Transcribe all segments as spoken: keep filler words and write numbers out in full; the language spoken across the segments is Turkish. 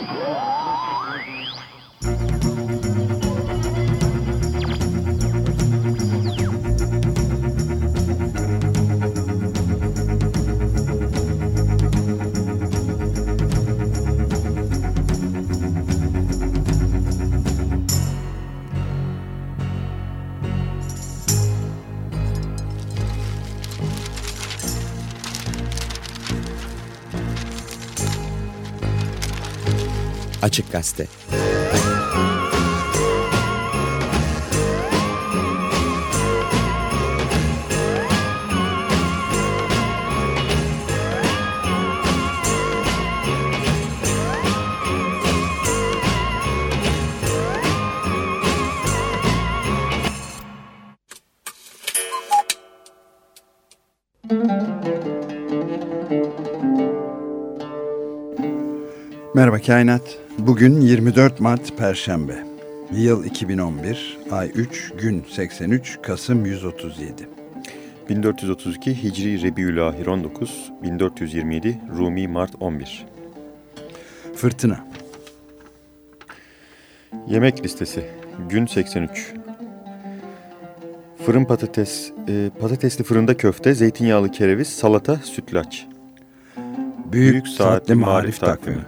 Açık Gazete. Merhaba Kainat. Bugün yirmi dört Mart Perşembe. Yıl iki bin on bir, ay üç, gün seksen üç, Kasım yüz otuz yedi. bin dört yüz otuz iki Hicri Rebiülahir on dokuz, bin dört yüz yirmi yedi Rumi Mart on bir. Fırtına. Yemek listesi. Gün seksen üç. Fırın patates, e, patatesli fırında köfte, zeytinyağlı kereviz, salata, sütlaç. Büyük, Büyük Saatli, saatli Marif Takvimi.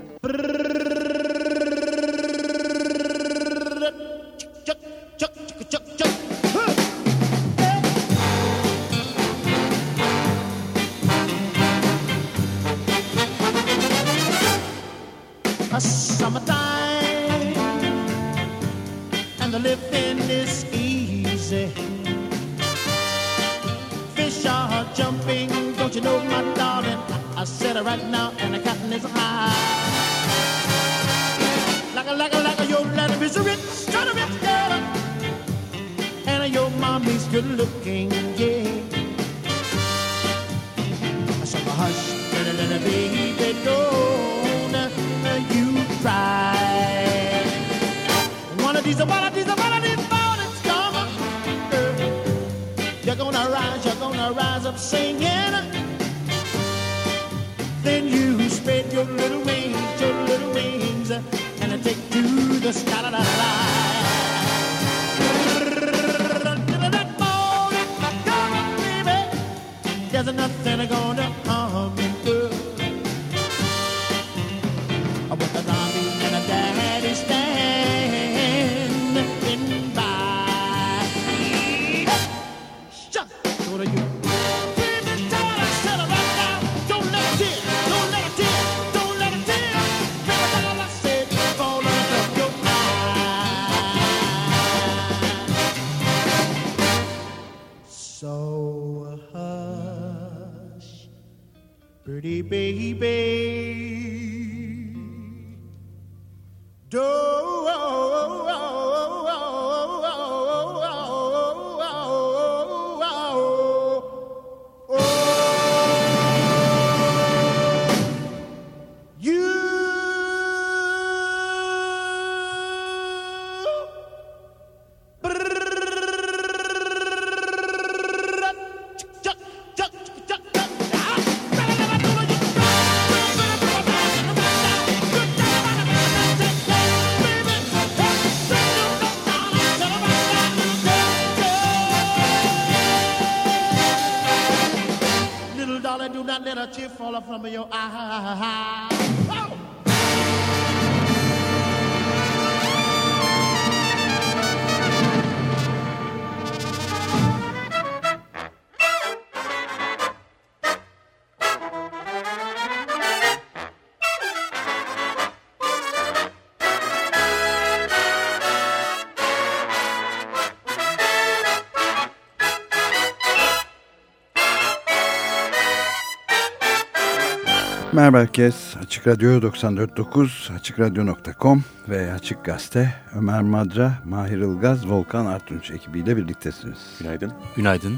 Merhaba herkes. Açık Radyo doksan dört nokta dokuz, açık radyo nokta com ve Açık Gazete. Ömer Madra, Mahir Ilgaz, Volkan Artunç ekibiyle birliktesiniz. Günaydın. Günaydın.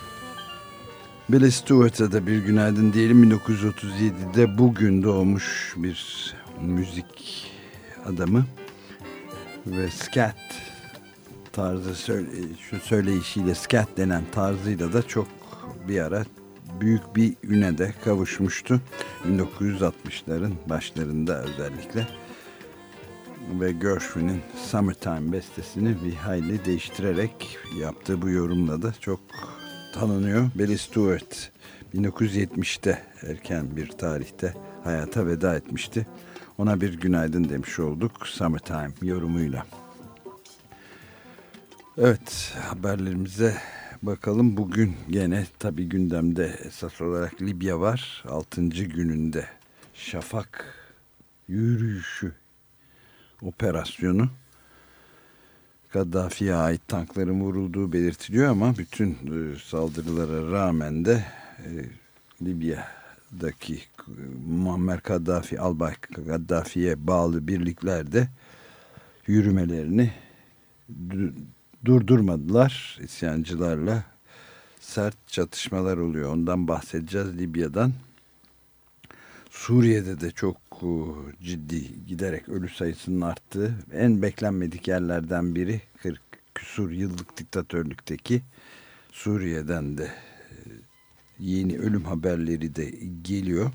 Billy Stewart'a da bir günaydın diyelim. bin dokuz yüz otuz yedide bugün doğmuş bir müzik adamı ve scat tarzı, şu söyleyişiyle, scat denen tarzıyla da çok bir ara büyük bir üne de kavuşmuştu. bin dokuz yüz altmışların başlarında özellikle. ve Gershwin'in Summertime bestesini bir hayli değiştirerek yaptığı bu yorumla da çok tanınıyor. Billy Stewart bin dokuz yüz yetmişte erken bir tarihte hayata veda etmişti. Ona bir günaydın demiş olduk Summertime yorumuyla. Evet, haberlerimize bakalım. Bugün gene tabii gündemde esas olarak Libya var. altıncı gününde Şafak yürüyüşü operasyonu. Kaddafi'ye ait tankların vurulduğu belirtiliyor ama bütün e, saldırılara rağmen de e, Libya'daki e, Muammer Kaddafi, Albay Kaddafi'ye bağlı birlikler de yürümelerini durdurmadılar. İsyancılarla sert çatışmalar oluyor. Ondan bahsedeceğiz, Libya'dan. Suriye'de de çok ciddi giderek ölü sayısının arttığı, en beklenmedik yerlerden biri kırk küsur yıllık diktatörlükteki Suriye'den de yeni ölüm haberleri de geliyor.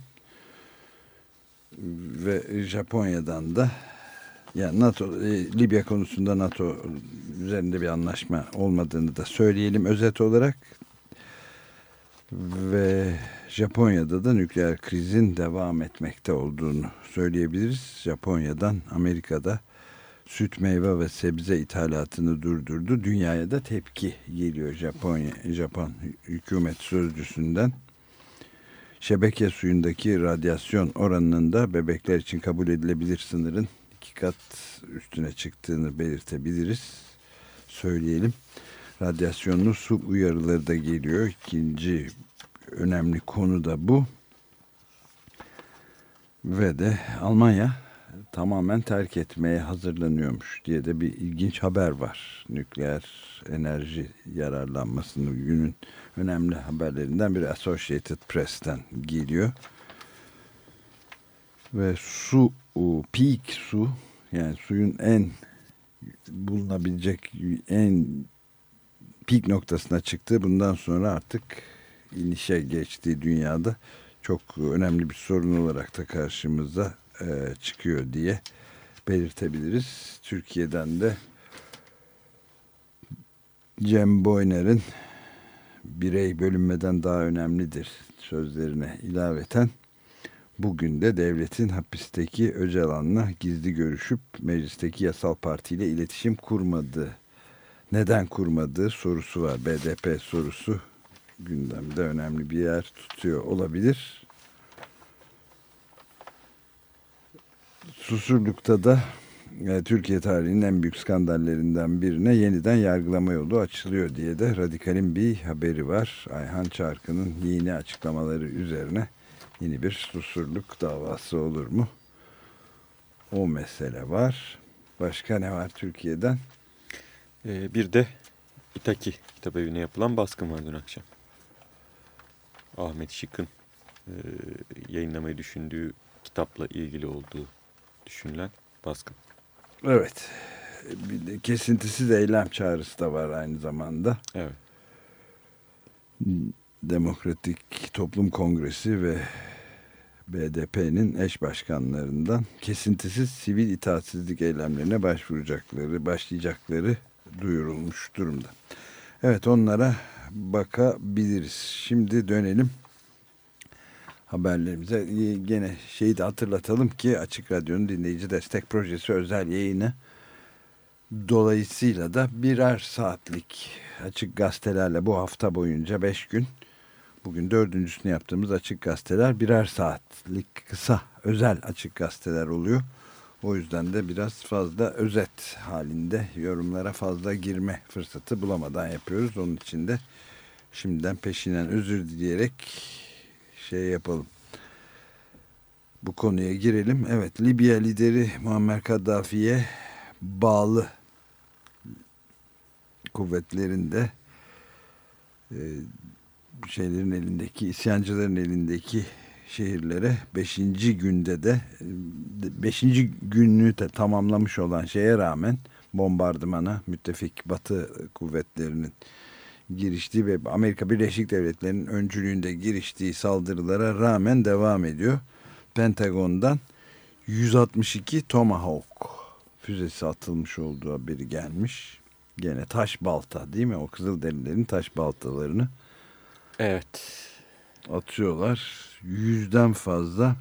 Ve Japonya'dan da, yani NATO, Libya konusunda NATO üzerinde bir anlaşma olmadığını da söyleyelim özet olarak. Ve Japonya'da da nükleer krizin devam etmekte olduğunu söyleyebiliriz. Japonya'dan Amerika'da süt, meyve ve sebze ithalatını durdurdu. Dünyaya da tepki geliyor Japonya, Japon hükümet sözcüsünden. Şebeke suyundaki radyasyon oranının da bebekler için kabul edilebilir sınırın iki kat üstüne çıktığını belirtebiliriz. Söyleyelim. Radyasyonlu su uyarıları da geliyor. İkinci önemli konu da bu. Ve de Almanya tamamen terk etmeye hazırlanıyormuş diye de bir ilginç haber var. Nükleer enerji yararlanmasının günün önemli haberlerinden biri Associated Press'ten geliyor. Ve su, peak su, yani suyun en bulunabilecek en peak noktasına çıktı. Bundan sonra artık inişe geçtiği dünyada çok önemli bir sorun olarak da karşımıza e, çıkıyor diye belirtebiliriz. Türkiye'den de Cem Boyner'in birey bölünmeden daha önemlidir sözlerine ilaveten bugün de devletin hapisteki Öcalan'la gizli görüşüp meclisteki yasal partiyle iletişim kurmadığı, neden kurmadığı sorusu var. B D P sorusu gündemde önemli bir yer tutuyor olabilir. Susurluk'ta da e, Türkiye tarihinin en büyük skandallerinden birine yeniden yargılama yolu açılıyor diye de Radikal'in bir haberi var. Ayhan Çarkı'nın yeni açıklamaları üzerine yeni bir Susurluk davası olur mu? O mesele var. Başka ne var Türkiye'den? Ee, bir de İtaki Kitabevine yapılan baskın var dün akşam. Ahmet Şık'ın e, yayınlamayı düşündüğü kitapla ilgili olduğu düşünülen baskın. Evet. Bir de kesintisiz eylem çağrısı da var aynı zamanda. Evet. Demokratik Toplum Kongresi ve B D P'nin eş başkanlarından kesintisiz sivil itaatsizlik eylemlerine başvuracakları, başlayacakları duyurulmuş durumda. Evet, onlara bakabiliriz. Şimdi dönelim haberlerimize. Gene şeyi de hatırlatalım ki Açık Radyo'nun dinleyici destek projesi özel yayını dolayısıyla da birer saatlik açık gazetelerle bu hafta boyunca beş gün, bugün dördüncüsünü yaptığımız açık gazeteler birer saatlik kısa özel açık gazeteler oluyor. O yüzden de biraz fazla özet halinde yorumlara fazla girme fırsatı bulamadan yapıyoruz. Onun için de şimdiden peşinden özür dileyerek şey yapalım. Bu konuya girelim. Evet, Libya lideri Muammer Kaddafi'ye bağlı kuvvetlerin de e, şeylerin elindeki, isyancıların elindeki şehirlere beşinci günde de beşinci gününü de tamamlamış olan şeye rağmen bombardımana müttefik Batı kuvvetlerinin giriştiği ve Amerika Birleşik Devletleri'nin öncülüğünde giriştiği saldırılara rağmen devam ediyor. Pentagon'dan yüz altmış iki Tomahawk füzesi atılmış olduğu haberi gelmiş. Gene taş balta değil mi? O Kızılderililerin taş baltalarını evet atıyorlar. Yüzden fazla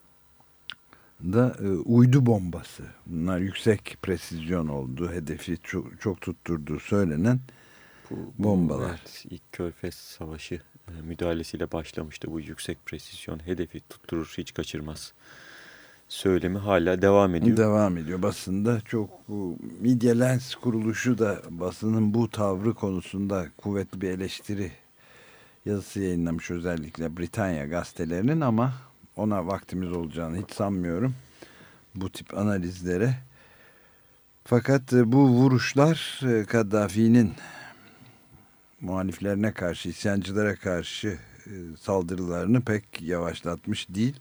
da e, uydu bombası. Bunlar yüksek presizyon olduğu, hedefi çok, çok tutturduğu söylenen bu, bu, bombalar. Evet, ilk Körfez Savaşı e, müdahalesiyle başlamıştı. Bu yüksek presizyon, hedefi tutturur, hiç kaçırmaz söylemi hala devam ediyor. Devam ediyor. Basında çok, bu Media Lens kuruluşu da basının bu tavrı konusunda kuvvetli bir eleştiri yazısı yayınlamış, özellikle Britanya gazetelerinin, ama ona vaktimiz olacağını hiç sanmıyorum bu tip analizlere. Fakat bu vuruşlar Kaddafi'nin muhaliflerine karşı, isyancılara karşı saldırılarını pek yavaşlatmış değil.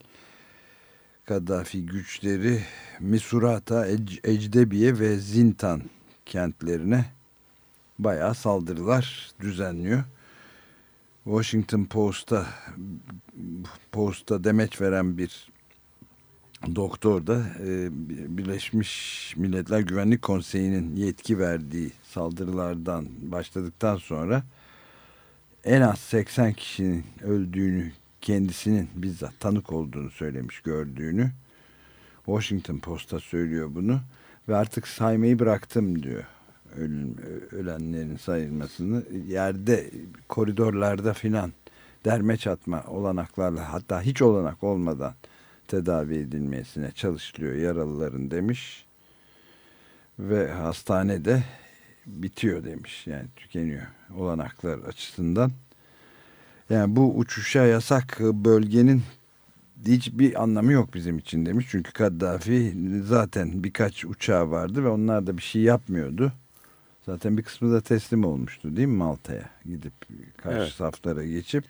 Kaddafi güçleri Misurata, Ecdebiye ve Zintan kentlerine bayağı saldırılar düzenliyor. Washington Post'a Post'a demeç veren bir doktor da e, Birleşmiş Milletler Güvenlik Konseyi'nin yetki verdiği saldırılardan başladıktan sonra en az seksen kişinin öldüğünü, kendisinin bizzat tanık olduğunu söylemiş, gördüğünü. Washington Post'a söylüyor bunu ve artık saymayı bıraktım diyor. Ölüm, ölenlerin sayılmasını, yerde, koridorlarda filan derme çatma olanaklarla, hatta hiç olanak olmadan tedavi edilmesine çalışılıyor yaralıların demiş. Ve hastanede bitiyor demiş, yani tükeniyor olanaklar açısından. Yani bu uçuşa yasak bölgenin hiçbir anlamı yok bizim için demiş. Çünkü Kaddafi zaten birkaç uçağı vardı ve onlar da bir şey yapmıyordu. Zaten bir kısmı da teslim olmuştu değil mi Malta'ya gidip karşı evet. saflara geçip.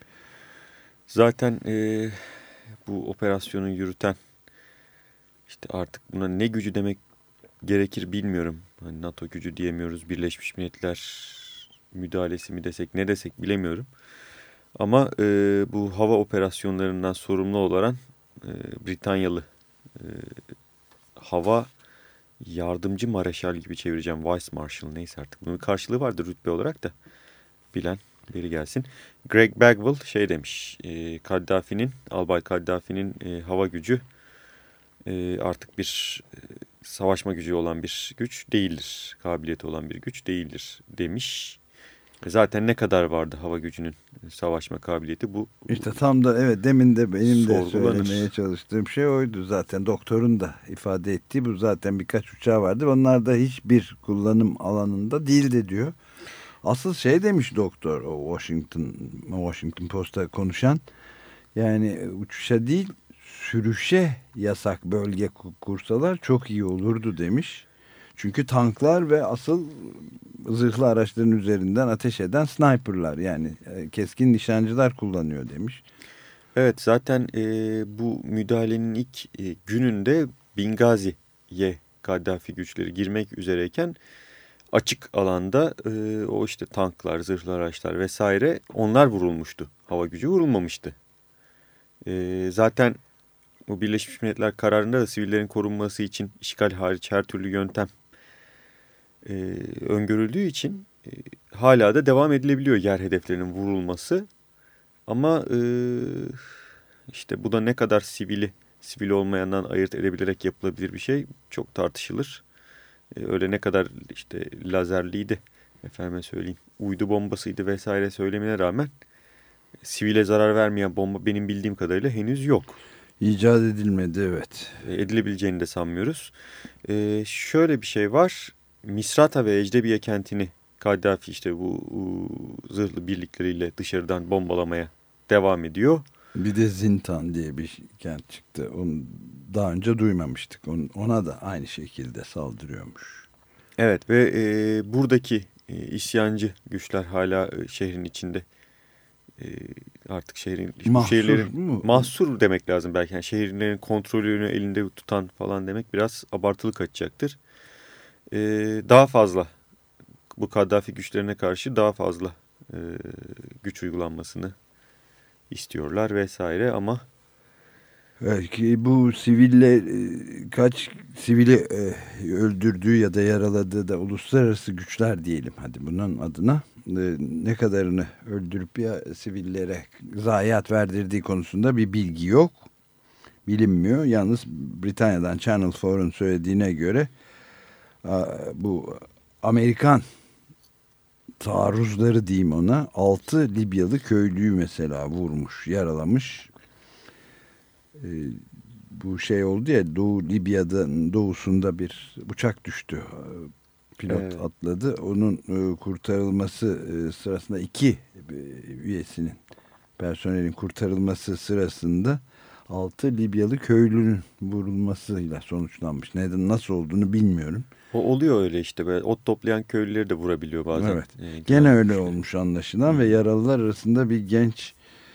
Zaten e, bu operasyonu yürüten, işte artık buna ne gücü demek gerekir bilmiyorum. Hani NATO gücü diyemiyoruz, Birleşmiş Milletler müdahalesi mi desek, ne desek bilemiyorum. Ama e, bu hava operasyonlarından sorumlu olan e, Britanyalı e, hava yardımcı mareşal gibi çevireceğim, Vice Marshal, neyse artık bunun karşılığı vardır rütbe olarak da, bilen biri gelsin. Greg Bagwell şey demiş, e, Kaddafi'nin, Albay Kaddafi'nin e, hava gücü e, artık bir e, savaşma gücü olan bir güç değildir, kabiliyeti olan bir güç değildir demiş. Zaten ne kadar vardı hava gücünün savaşma kabiliyeti, bu İşte tam da evet, demin de benim de söylemeye çalıştığım şey oydu zaten, doktorun da ifade ettiği bu, zaten birkaç uçağı vardı, onlar da hiçbir kullanım alanında değildi diyor. Asıl şey demiş doktor, o Washington Washington Post'a konuşan, yani uçuşa değil sürüşe yasak bölge kursalar çok iyi olurdu demiş. Çünkü tanklar ve asıl zırhlı araçların üzerinden ateş eden sniperlar, yani keskin nişancılar kullanıyor demiş. Evet, zaten e, bu müdahalenin ilk e, gününde Bingazi'ye Kaddafi güçleri girmek üzereyken açık alanda e, o işte tanklar, zırhlı araçlar vesaire, onlar vurulmuştu. Hava gücü vurulmamıştı. E, zaten bu Birleşmiş Milletler kararında da sivillerin korunması için işgal hariç her türlü yöntem e, öngörüldüğü için e, hala da devam edilebiliyor yer hedeflerinin vurulması. Ama e, işte bu da ne kadar sivili, sivil olmayandan ayırt edebilerek yapılabilir bir şey çok tartışılır. E, öyle ne kadar işte lazerliydi, efendime söyleyeyim, uydu bombasıydı vesaire söylemine rağmen sivile zarar vermeyen bomba benim bildiğim kadarıyla henüz yok. İcat edilmedi, evet. E, edilebileceğini de sanmıyoruz. E, şöyle bir şey var. Misrata ve Ecdebiye kentini Kaddafi işte bu uh, zırhlı birlikleriyle dışarıdan bombalamaya devam ediyor. Bir de Zintan diye bir kent çıktı. Onu daha önce duymamıştık. Ona da aynı şekilde saldırıyormuş. Evet ve e, buradaki e, isyancı güçler hala e, şehrin içinde. E, artık şehrin mahsur şehirlerin mu? mahsur demek lazım belki. Yani şehirlerin kontrolünü elinde tutan falan demek biraz abartılı kaçacaktır. E, daha fazla bu Kaddafi güçlerine karşı daha fazla e, güç uygulanmasını istiyorlar vesaire ama Belki bu siville kaç sivili öldürdüğü ya da yaraladığı da uluslararası güçler diyelim hadi bunun adına ne kadarını öldürüp ya sivillere zayiat verdirdiği konusunda bir bilgi yok. Bilinmiyor. Yalnız Britanya'dan Channel four'un söylediğine göre bu Amerikan taarruzları diyeyim ona altı Libyalı köylüyü mesela vurmuş, yaralamış. Ee, bu şey oldu ya Doğu Libya'nın doğusunda bir uçak düştü. Pilot evet. atladı. Onun e, kurtarılması e, sırasında iki e, üyesinin personelin kurtarılması sırasında altı Libyalı köylünün vurulmasıyla sonuçlanmış. Neden nasıl olduğunu bilmiyorum. O oluyor öyle işte böyle ot toplayan köylüleri de vurabiliyor bazen. Evet. Ee, Gene öyle şey. olmuş anlaşılan hmm. ve yaralılar arasında bir genç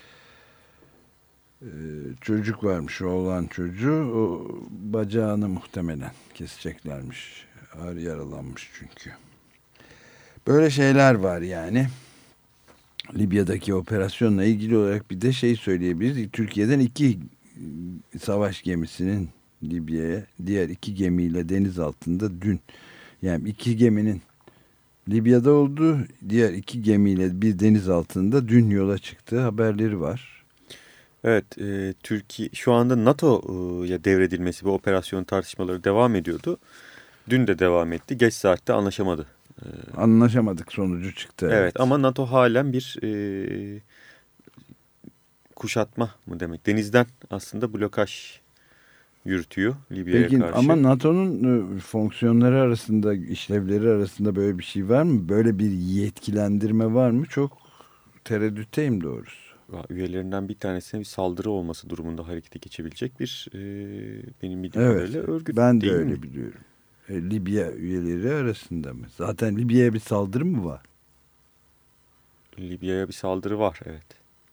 e, çocuk varmış, oğlan çocuğu. O bacağını muhtemelen keseceklermiş. Ağır yaralanmış çünkü. Böyle şeyler var yani. Libya'daki operasyonla ilgili olarak bir de şey söyleyebiliriz. Türkiye'den iki savaş gemisinin Libya'ya diğer iki gemiyle deniz altında dün yani iki geminin Libya'da olduğu diğer iki gemiyle bir deniz altında dün yola çıktığı haberleri var. Evet, e, Türkiye şu anda NATO'ya devredilmesi bu operasyon tartışmaları devam ediyordu. Dün de devam etti. Geç saatte anlaşamadı. E, Anlaşamadık sonucu çıktı. Evet, evet ama NATO halen bir e, kuşatma mı demek? Denizden aslında blokaj yürütüyor Libya'ya Peki, karşı. ama NATO'nun fonksiyonları arasında, işlevleri arasında böyle bir şey var mı? Böyle bir yetkilendirme var mı? Çok tereddütteyim doğrusu. Üyelerinden bir tanesine bir saldırı olması durumunda harekete geçebilecek bir e, benim bildiğim evet, kadarıyla örgüt ben de değil öyle mi? biliyorum. E, Libya üyeleri arasında mı? Zaten Libya'ya bir saldırı mı var? Libya'ya bir saldırı var, evet.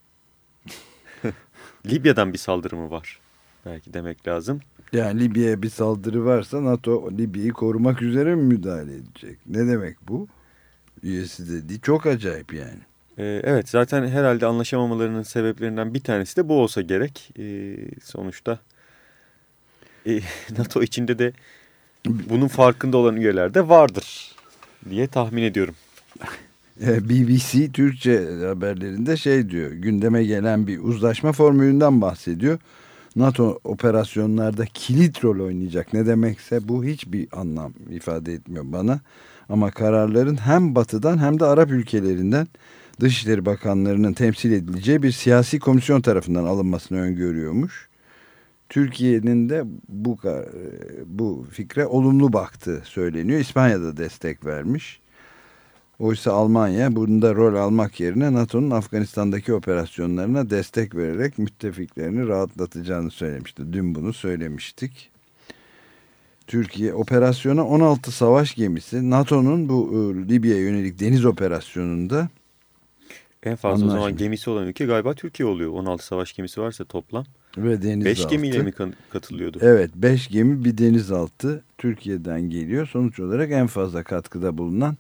Libya'dan bir saldırı mı var? Belki demek lazım. Yani Libya'ya bir saldırı varsa NATO Libya'yı korumak üzere mi müdahale edecek? Ne demek bu? Üyesi dediği çok acayip yani. Ee, evet, zaten herhalde anlaşamamalarının sebeplerinden bir tanesi de bu olsa gerek. Ee, sonuçta e, NATO içinde de bunun farkında olan üyeler de vardır diye tahmin ediyorum. B B C Türkçe haberlerinde şey diyor, gündeme gelen bir uzlaşma formülünden bahsediyor. NATO operasyonlarda kilit rol oynayacak. Ne demekse bu hiçbir anlam ifade etmiyor bana. Ama kararların hem Batı'dan hem de Arap ülkelerinden Dışişleri Bakanlarının temsil edileceği bir siyasi komisyon tarafından alınmasını öngörüyormuş. Türkiye'nin de bu bu fikre olumlu baktığı söyleniyor. İspanya'da destek vermiş. Oysa Almanya bunda rol almak yerine NATO'nun Afganistan'daki operasyonlarına destek vererek müttefiklerini rahatlatacağını söylemişti. Dün bunu söylemiştik. Türkiye operasyona on altı savaş gemisi, NATO'nun bu e, Libya'ya yönelik deniz operasyonunda en fazla anlaşmış. O zaman gemisi olan ülke galiba Türkiye oluyor. on altı savaş gemisi varsa toplam. Ve denizaltı. beş gemiyle mi katılıyordu? Evet, beş gemi bir denizaltı Türkiye'den geliyor. Sonuç olarak en fazla katkıda bulunan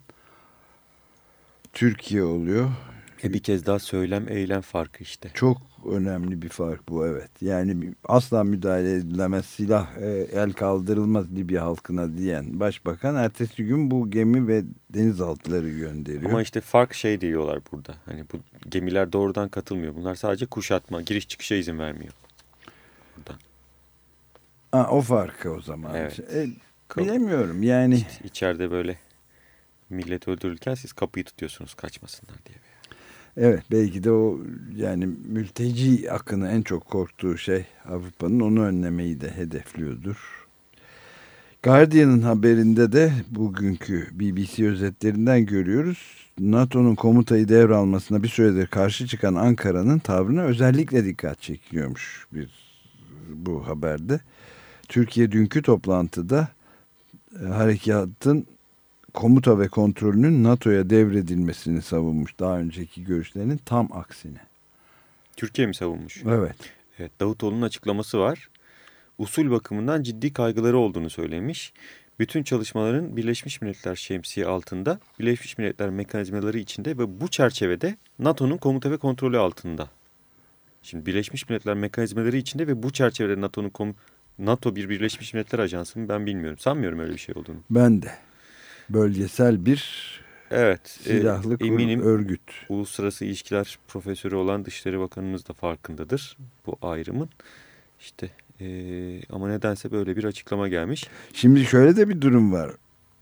Türkiye oluyor. E bir kez daha söylem eylem farkı işte. Çok önemli bir fark bu, evet. Yani asla müdahale edilemez, silah e, el kaldırılmaz Libya halkına diyen başbakan ertesi gün bu gemi ve denizaltıları gönderiyor. Ama işte fark şey diyorlar burada. Hani bu gemiler doğrudan katılmıyor. Bunlar sadece kuşatma, giriş çıkışa izin vermiyor. Buradan. Ha, o farkı o zaman. Evet. E, bilemiyorum yani. İşte içeride böyle millet öldürürken siz kapıyı tutuyorsunuz kaçmasınlar diye. Evet, belki de o yani mülteci akını en çok korktuğu şey Avrupa'nın, onu önlemeyi de hedefliyordur. Guardian'ın haberinde de bugünkü B B C özetlerinden görüyoruz. NATO'nun komutayı devralmasına bir süredir karşı çıkan Ankara'nın tavrına özellikle dikkat çekiyormuş bir bu haberde. Türkiye dünkü toplantıda e, harekatın komuta ve kontrolünün NATO'ya devredilmesini savunmuş. Daha önceki görüşlerinin tam aksine. Türkiye mi savunmuş? Evet. Evet, Davutoğlu'nun açıklaması var. Usul bakımından ciddi kaygıları olduğunu söylemiş. Bütün çalışmaların Birleşmiş Milletler şemsiye altında, Birleşmiş Milletler mekanizmaları içinde ve bu çerçevede NATO'nun komuta ve kontrolü altında Şimdi Birleşmiş Milletler mekanizmaları içinde ve bu çerçevede NATO'nun kom NATO bir Birleşmiş Milletler Ajansı mı ben bilmiyorum. Sanmıyorum öyle bir şey olduğunu. Ben de. Bölgesel bir evet, silahlı e, eminim örgüt. Uluslararası İlişkiler Profesörü olan Dışişleri Bakanımız da farkındadır bu ayrımın. İşte e, ama nedense böyle bir açıklama gelmiş. Şimdi şöyle de bir durum var.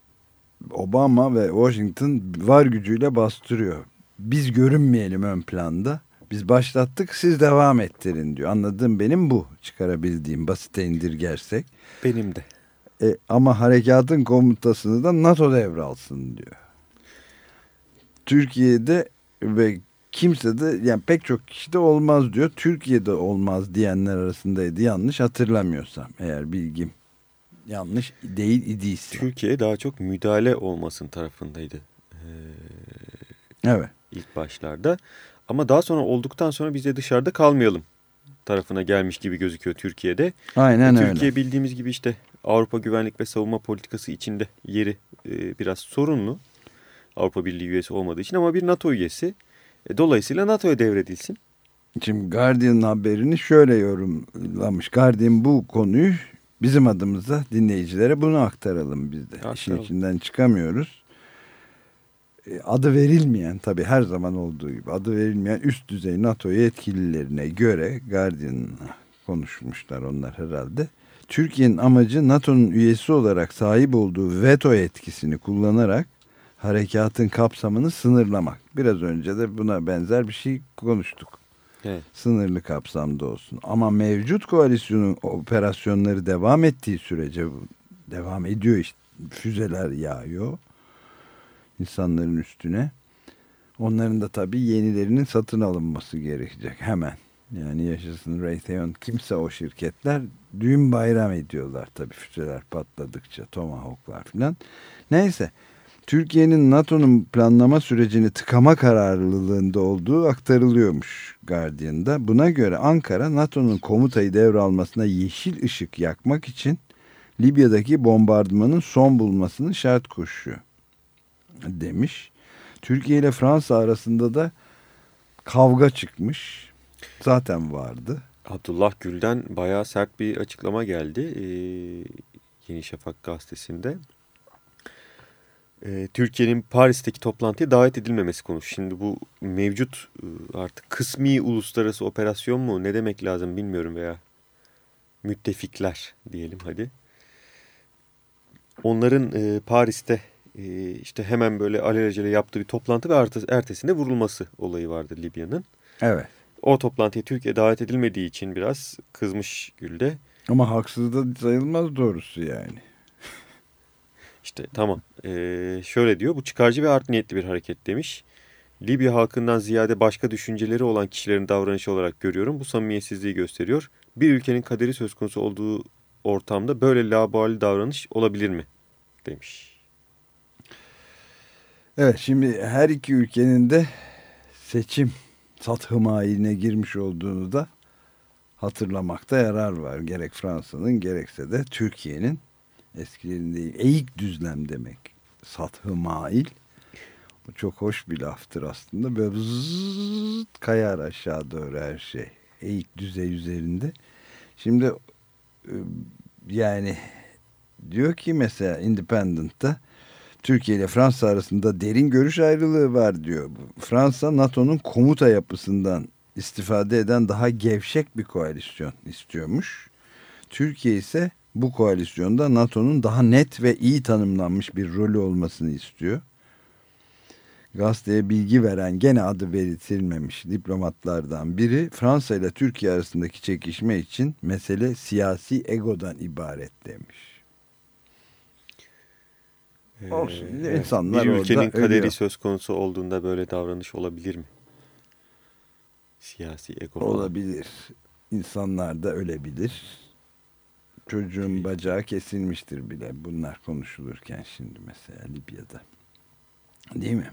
Obama ve Washington var gücüyle bastırıyor. Biz görünmeyelim ön planda. Biz başlattık, siz devam ettirin diyor. Anladığım benim bu. Çıkarabildiğim, basite indirgersek. Benim de. E, ama harekatın komutasını da NATO devralsın diyor. Türkiye'de ve kimse de, yani pek çok kişi de olmaz diyor. Türkiye'de olmaz diyenler arasındaydı, yanlış hatırlamıyorsam. Eğer bilgim yanlış değil idiyse. Türkiye daha çok müdahale olmasın tarafındaydı. Ee, evet. İlk başlarda. Ama daha sonra olduktan sonra biz de dışarıda kalmayalım tarafına gelmiş gibi gözüküyor Türkiye'de. Aynen Türkiye öyle. Türkiye bildiğimiz gibi işte Avrupa Güvenlik ve Savunma Politikası içinde yeri e, biraz sorunlu. Avrupa Birliği üyesi olmadığı için ama bir NATO üyesi. E, dolayısıyla NATO'ya devredilsin. Şimdi Guardian'ın haberini şöyle yorumlamış. Guardian bu konuyu bizim adımıza dinleyicilere bunu aktaralım biz de. Aktaralım. İşin içinden çıkamıyoruz. Adı verilmeyen, tabii her zaman olduğu gibi adı verilmeyen üst düzey NATO yetkililerine göre, Guardian'la konuşmuşlar onlar herhalde. Türkiye'nin amacı NATO'nun üyesi olarak sahip olduğu veto etkisini kullanarak harekatın kapsamını sınırlamak. Biraz önce de buna benzer bir şey konuştuk. Evet. Sınırlı kapsamda olsun. Ama mevcut koalisyonun operasyonları devam ettiği sürece, devam ediyor işte, füzeler yağıyor insanların üstüne. Onların da tabii yenilerinin satın alınması gerekecek hemen. Yani yaşasın Raytheon, kimse o şirketler düğün bayram ediyorlar tabii füzeler patladıkça, Tomahawk'lar falan. Neyse, Türkiye'nin NATO'nun planlama sürecini tıkama kararlılığında olduğu aktarılıyormuş Guardian'da. Buna göre Ankara, NATO'nun komutayı devralmasına yeşil ışık yakmak için Libya'daki bombardımanın son bulmasını şart koşuyor demiş. Türkiye ile Fransa arasında da kavga çıkmış. Zaten vardı. Abdullah Gül'den bayağı sert bir açıklama geldi. Ee, Yeni Şafak gazetesinde. Ee, Türkiye'nin Paris'teki toplantıya davet edilmemesi konusu. Şimdi bu mevcut artık kısmi uluslararası operasyon mu, ne demek lazım bilmiyorum, veya müttefikler diyelim hadi. Onların e, Paris'te e, işte hemen böyle alelacele yaptığı bir toplantı ve ertesinde vurulması olayı vardı Libya'nın. Evet. O toplantıya Türkiye davet edilmediği için biraz kızmış Gül'de. Ama haksız da sayılmaz doğrusu yani. İşte tamam. Ee, şöyle diyor, bu çıkarcı ve art niyetli bir hareket demiş. Libya halkından ziyade başka düşünceleri olan kişilerin davranışı olarak görüyorum. Bu samimiyetsizliği gösteriyor. Bir ülkenin kaderi söz konusu olduğu ortamda böyle laubali davranış olabilir mi? Demiş. Evet, şimdi her iki ülkenin de seçim sathı mailine girmiş olduğunu da hatırlamakta yarar var. Gerek Fransa'nın gerekse de Türkiye'nin, eskilerin değil, eğik düzlem demek sathı mail. Bu çok hoş bir laftır aslında. Böyle zzzz, kayar aşağı doğru her şey. Eğik düzey üzerinde. Şimdi yani diyor ki mesela Independent'ta Türkiye ile Fransa arasında derin görüş ayrılığı var diyor. Fransa NATO'nun komuta yapısından istifade eden daha gevşek bir koalisyon istiyormuş. Türkiye ise bu koalisyonda NATO'nun daha net ve iyi tanımlanmış bir rolü olmasını istiyor. Gazeteye bilgi veren, gene adı belirtilmemiş diplomatlardan biri, Fransa ile Türkiye arasındaki çekişme için mesele siyasi egodan ibaret demiş. Olsun. Ee, İnsanlar bir ülkenin orada kaderi ölüyor. söz konusu olduğunda böyle davranış olabilir mi? Siyasi ego falan. Olabilir. İnsanlar da ölebilir. Çocuğun bacağı kesilmiştir bile bunlar konuşulurken şimdi mesela Libya'da. Değil mi?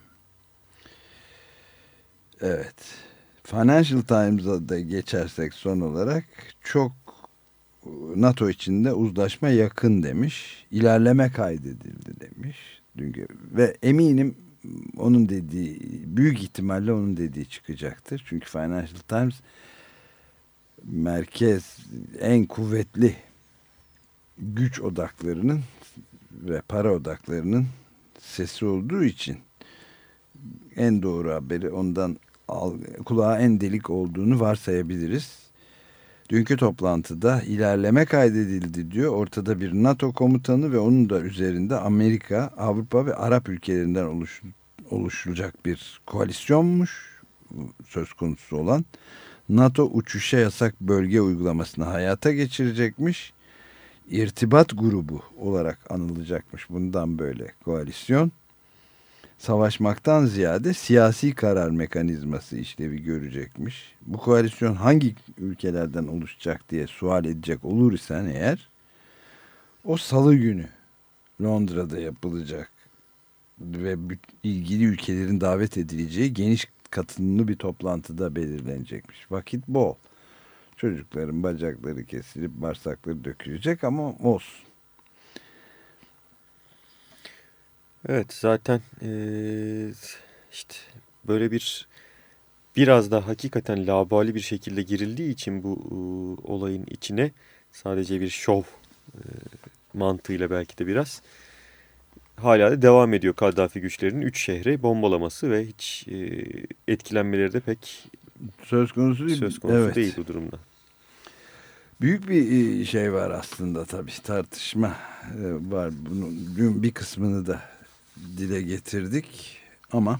Evet. Financial Times'a da geçersek son olarak, çok NATO içinde uzlaşma yakın demiş. İlerleme kaydedildi demiş. Ve eminim onun dediği, büyük ihtimalle onun dediği çıkacaktır. Çünkü Financial Times merkez, en kuvvetli güç odaklarının ve para odaklarının sesi olduğu için en doğru haberi ondan al, kulağa en delik olduğunu varsayabiliriz. Dünkü toplantıda ilerleme kaydedildi diyor. Ortada bir NATO komutanı ve onun da üzerinde Amerika, Avrupa ve Arap ülkelerinden oluş, oluşulacak bir koalisyonmuş söz konusu olan. NATO uçuşa yasak bölge uygulamasını hayata geçirecekmiş. İrtibat grubu olarak anılacakmış bundan böyle koalisyon. Savaşmaktan ziyade siyasi karar mekanizması işlevi görecekmiş. Bu koalisyon hangi ülkelerden oluşacak diye sual edecek olur isen eğer, o salı günü Londra'da yapılacak ve ilgili ülkelerin davet edileceği geniş katılımlı bir toplantıda belirlenecekmiş. Vakit bol. Çocukların bacakları kesilip bağırsakları dökülecek ama olsun. Evet, zaten ee, işte böyle bir biraz da hakikaten labali bir şekilde girildiği için bu e, olayın içine sadece bir şov e, mantığıyla belki de biraz hala da devam ediyor Kaddafi güçlerinin üç şehri bombalaması ve hiç e, etkilenmeleri de pek söz konusu değil. Söz konusu evet. değil bu durumda. Büyük bir şey var aslında tabii, tartışma var. Bunun dün bir kısmını da dile getirdik ama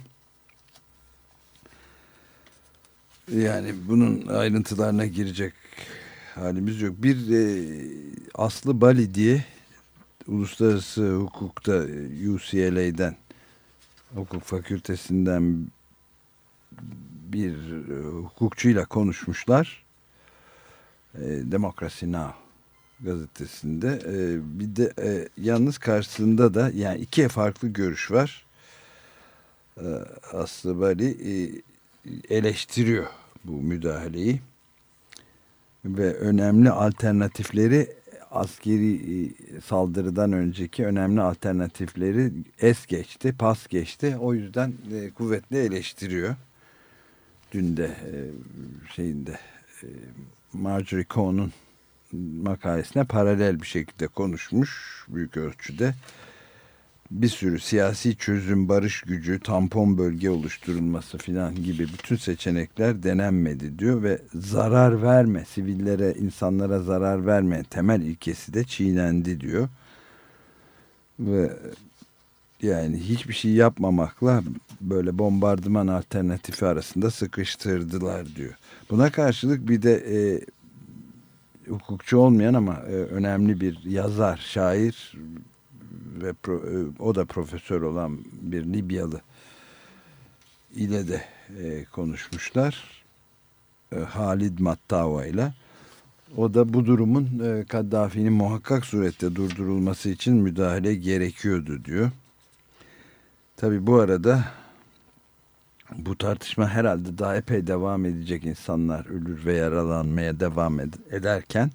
yani bunun ayrıntılarına girecek halimiz yok. Bir e, Aslı Bali diye uluslararası hukukta U C L A'den, hukuk fakültesinden bir e, hukukçuyla konuşmuşlar. E, Democracy Now! Gazetesinde. E, bir de e, yalnız karşısında da yani iki farklı görüş var. E, Aslı Bali e, eleştiriyor bu müdahaleyi ve önemli alternatifleri, askeri saldırıdan önceki önemli alternatifleri es geçti, pas geçti. O yüzden e, kuvvetle eleştiriyor. Dün de e, şeyinde e, Marjorie Cohen'un makalesine paralel bir şekilde konuşmuş büyük ölçüde. Bir sürü siyasi çözüm, barış gücü, tampon bölge oluşturulması filan gibi bütün seçenekler denenmedi diyor ve zarar verme, sivillere, insanlara zarar verme temel ilkesi de çiğnendi diyor. Ve yani hiçbir şey yapmamakla böyle bombardıman alternatifi arasında sıkıştırdılar diyor. Buna karşılık bir de e, hukukçu olmayan ama e, önemli bir yazar, şair ve pro, e, o da profesör olan bir Libyalı ile de e, konuşmuşlar. E, Halid Mattawa ile. O da bu durumun e, Kaddafi'nin muhakkak surette durdurulması için müdahale gerekiyordu diyor. Tabii bu arada bu tartışma herhalde daha epey devam edecek, insanlar ölür ve yaralanmaya devam ed- ederken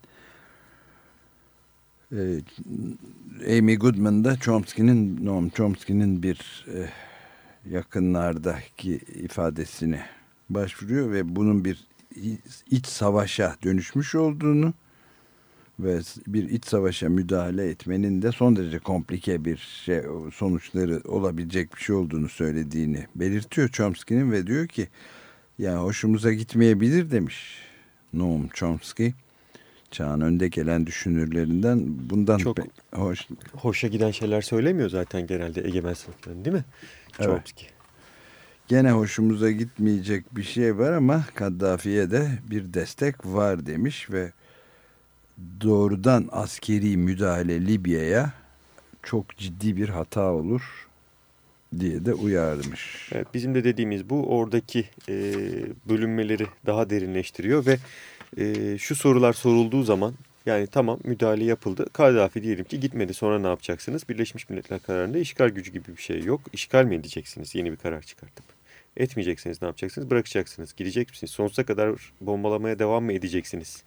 e, Amy Goodman da Chomsky'nin, Noam Chomsky'nin bir e, yakınlardaki ifadesini başvuruyor ve bunun bir iç savaşa dönüşmüş olduğunu ve bir iç savaşa müdahale etmenin de son derece komplike bir şey, sonuçları olabilecek bir şey olduğunu söylediğini belirtiyor Chomsky'nin ve diyor ki yani hoşumuza gitmeyebilir demiş Noam Chomsky, çağın önde gelen düşünürlerinden. Bundan çok hoş... hoşa giden şeyler söylemiyor zaten genelde egemen sınıfların, değil mi? Evet. Chomsky. Gene hoşumuza gitmeyecek bir şey var ama Kaddafi'ye de bir destek var demiş ve doğrudan askeri müdahale Libya'ya çok ciddi bir hata olur diye de uyarmış. Evet, bizim de dediğimiz bu, oradaki e, bölünmeleri daha derinleştiriyor ve e, şu sorular sorulduğu zaman yani tamam müdahale yapıldı. Kaddafi diyelim ki gitmedi, sonra ne yapacaksınız? Birleşmiş Milletler kararında işgal gücü gibi bir şey yok. İşgal mi edeceksiniz yeni bir karar çıkartıp? Etmeyeceksiniz, ne yapacaksınız? Bırakacaksınız. Gidecek misiniz? Sonsuza kadar bombalamaya devam mı edeceksiniz?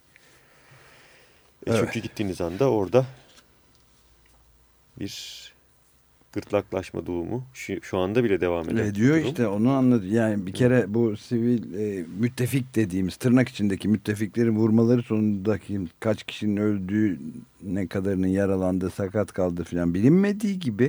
E evet. Çünkü gittiğiniz anda orada bir gırtlaklaşma durumu şu, şu anda bile devam eden. Ediyor işte, onu anladım. Yani bir kere bu sivil e, müttefik dediğimiz, tırnak içindeki müttefiklerin vurmaları sonundaki kaç kişinin öldüğü, ne kadarının yaralandığı, sakat kaldığı falan bilinmediği gibi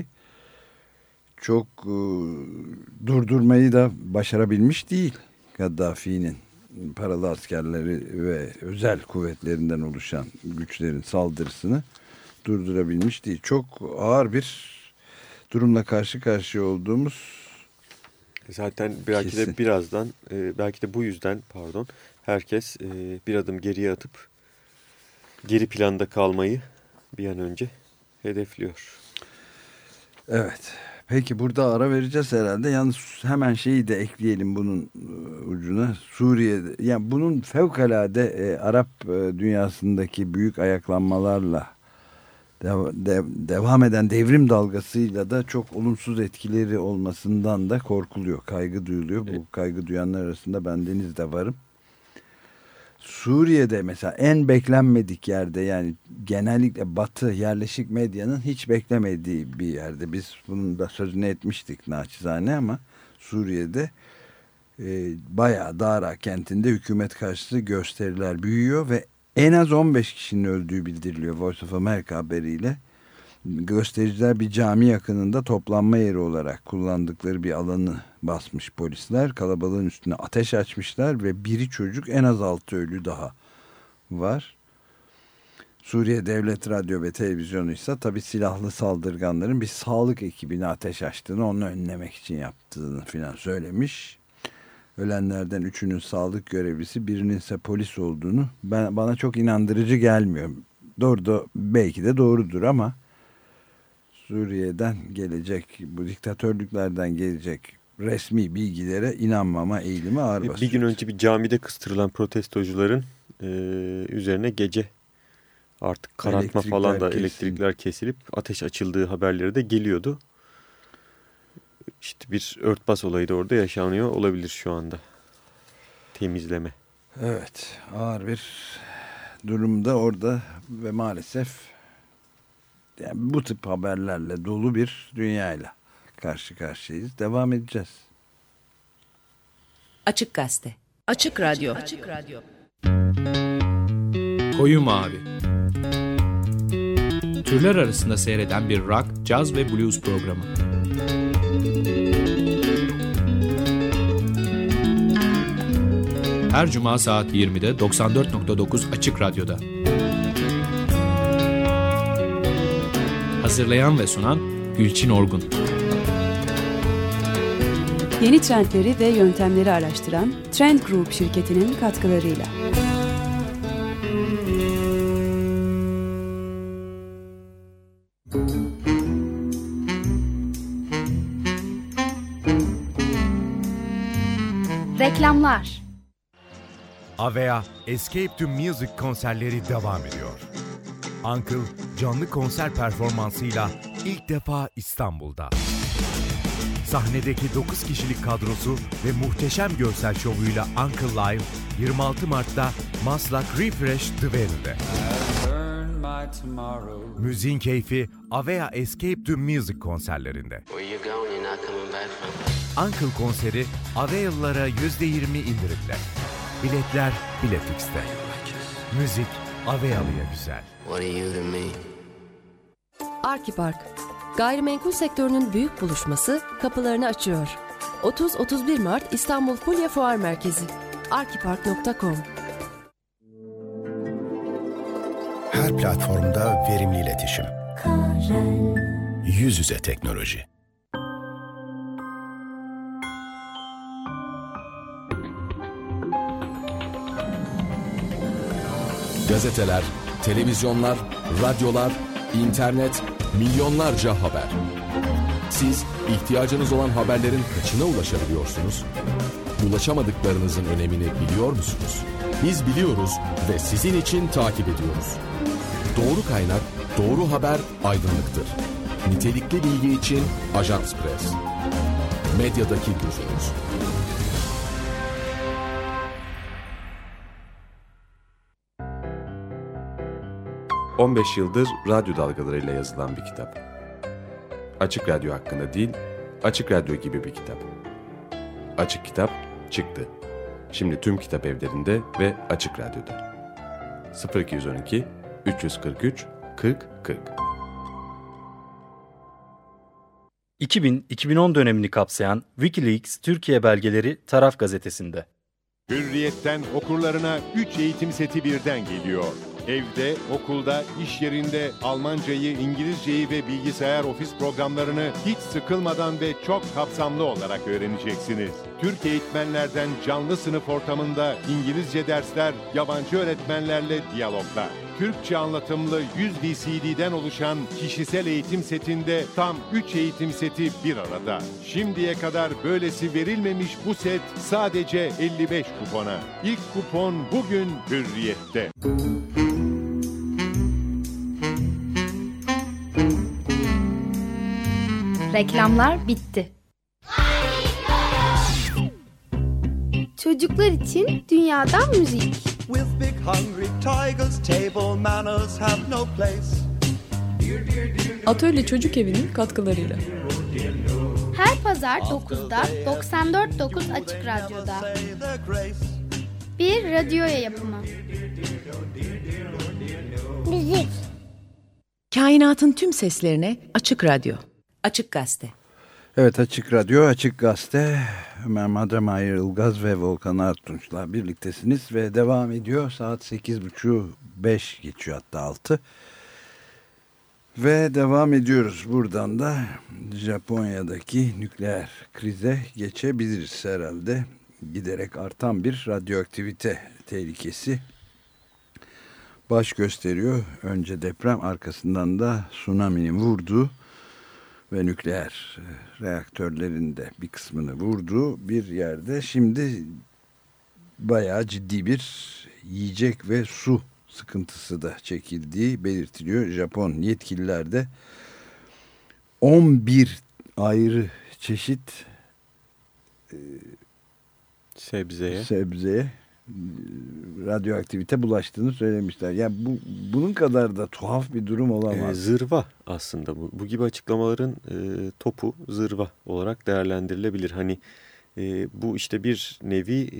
çok e, durdurmayı da başarabilmiş değil Gaddafi'nin paralı askerleri ve özel kuvvetlerinden oluşan güçlerin saldırısını durdurabilmiş değil. Çok ağır bir durumla karşı karşıya olduğumuz zaten belki kesin. de birazdan e, belki de bu yüzden pardon herkes e, bir adım geriye atıp geri planda kalmayı bir an önce hedefliyor. Evet. Peki burada ara vereceğiz herhalde. Yalnız hemen şeyi de ekleyelim bunun ucuna. Suriye'de, yani bunun fevkalade e, Arap e, dünyasındaki büyük ayaklanmalarla dev, dev, devam eden devrim dalgasıyla da çok olumsuz etkileri olmasından da korkuluyor. Kaygı duyuluyor. Evet. Bu kaygı duyanlar arasında bendeniz de varım. Suriye'de mesela en beklenmedik yerde, yani genellikle Batı yerleşik medyanın hiç beklemediği bir yerde. Biz bunun da sözünü etmiştik naçizane, ama Suriye'de e, bayağı Dara kentinde hükümet karşıtı gösteriler büyüyor ve en az on beş kişinin öldüğü bildiriliyor Voice of America haberiyle. Göstericiler bir cami yakınında toplanma yeri olarak kullandıkları bir alanı basmış polisler. Kalabalığın üstüne ateş açmışlar ve biri çocuk, en az altı ölü daha var. Suriye Devlet Radyo ve Televizyonu ise tabii silahlı saldırganların bir sağlık ekibine ateş açtığını, onu önlemek için yaptığını filan söylemiş. Ölenlerden üçünün sağlık görevlisi, birinin ise polis olduğunu ben, bana çok inandırıcı gelmiyor. Doğru da belki de doğrudur ama Suriye'den gelecek, bu diktatörlüklerden gelecek resmi bilgilere inanmama eğilimi ağır basıyor. Bir gün önce bir camide kıstırılan protestocuların e, üzerine gece artık karartma elektrikler falan da kesin. elektrikler kesilip ateş açıldığı haberleri de geliyordu. İşte bir örtbas olayı da orada yaşanıyor olabilir şu anda. Temizleme. Evet, ağır bir durumda orada ve maalesef yani bu tip haberlerle dolu bir dünyayla karşı karşıyayız. Devam edeceğiz. Açık Gazete. Açık Radyo. Açık Radyo. Koyu Mavi. Türler arasında seyreden bir rock, caz ve blues programı. Her cuma saat yirmide doksan dört nokta dokuz Açık Radyo'da. Hazırlayan ve sunan Gülçin Orgun. Yeni trendleri ve yöntemleri araştıran Trend Group şirketinin katkılarıyla. Reklamlar. Avea Escape to Music konserleri devam ediyor. Uncle canlı konser performansıyla ilk defa İstanbul'da. Sahnedeki dokuz kişilik kadrosu ve muhteşem görsel şovuyla Uncle Live yirmi altı Mart'ta Maslak Refresh Dweller'de. Müziğin keyfi Avea Escape to Music konserlerinde. Uncle konseri Avea'lılara yüzde yirmi indirimle. Biletler Biletix'te. Müzik Avea'lıya güzel. Arkipark, gayrimenkul sektörünün büyük buluşması kapılarını açıyor. otuz otuz bir Mart İstanbul Fulya Fuar Merkezi. arkipark nokta com. Her platformda verimli iletişim. Yüz yüze teknoloji. Gazeteler, televizyonlar, radyolar, internet, milyonlarca haber. Siz ihtiyacınız olan haberlerin kaçına ulaşabiliyorsunuz? Ulaşamadıklarınızın önemini biliyor musunuz? Biz biliyoruz ve sizin için takip ediyoruz. Doğru kaynak, doğru haber aydınlıktır. Nitelikli bilgi için Ajans Press. Medyadaki gözünüz. on beş yıldır radyo dalgalarıyla yazılan bir kitap. Açık Radyo hakkında değil, Açık Radyo gibi bir kitap. Açık Kitap çıktı. Şimdi tüm kitap evlerinde ve Açık Radyo'da. sıfır iki on iki üç yüz kırk üç kırk kırk iki bin - iki bin on dönemini kapsayan Wikileaks Türkiye belgeleri Taraf Gazetesi'nde. Hürriyet'ten okurlarına üç eğitim seti birden geliyor. Evde, okulda, iş yerinde Almancayı, İngilizceyi ve bilgisayar ofis programlarını hiç sıkılmadan ve çok kapsamlı olarak öğreneceksiniz. Türk eğitmenlerden canlı sınıf ortamında İngilizce dersler, yabancı öğretmenlerle diyaloglar. Türkçe anlatımlı yüz V C D'den oluşan kişisel eğitim setinde tam üç eğitim seti bir arada. Şimdiye kadar böylesi verilmemiş bu set sadece elli beş kupona. İlk kupon bugün Hürriyet'te. Reklamlar bitti. Çocuklar için dünyadan müzik. With big hungry tigers, table manners have no place. Atölye Çocuk Evi'nin katkılarıyla. Her pazar dokuzda doksan dört nokta dokuz Açık Radyo'da. Bir radyoya yapımı. Müzik. Kainatın tüm seslerine Açık Radyo. Açık Gazete. Evet, Açık Radyo, Açık Gazete. Ömer Madremayır Ilgaz ve Volkan Artunç'la birliktesiniz ve devam ediyor. Saat sekiz buçuk beş geçiyor, hatta altı. Ve devam ediyoruz. Buradan da Japonya'daki nükleer krize geçebiliriz herhalde. Giderek artan bir radyoaktivite tehlikesi baş gösteriyor. Önce deprem, arkasından da tsunami'nin vurduğu ve nükleer reaktörlerin de bir kısmını vurduğu bir yerde şimdi bayağı ciddi bir yiyecek ve su sıkıntısı da çekildiği belirtiliyor. Japon yetkililer de on bir ayrı çeşit e, sebzeye sebzeye radyoaktivite bulaştığını söylemişler. Yani bu bunun kadar da tuhaf bir durum olamaz. Ee, zırva aslında bu. Bu gibi açıklamaların e, topu zırva olarak değerlendirilebilir. Hani e, bu işte bir nevi e,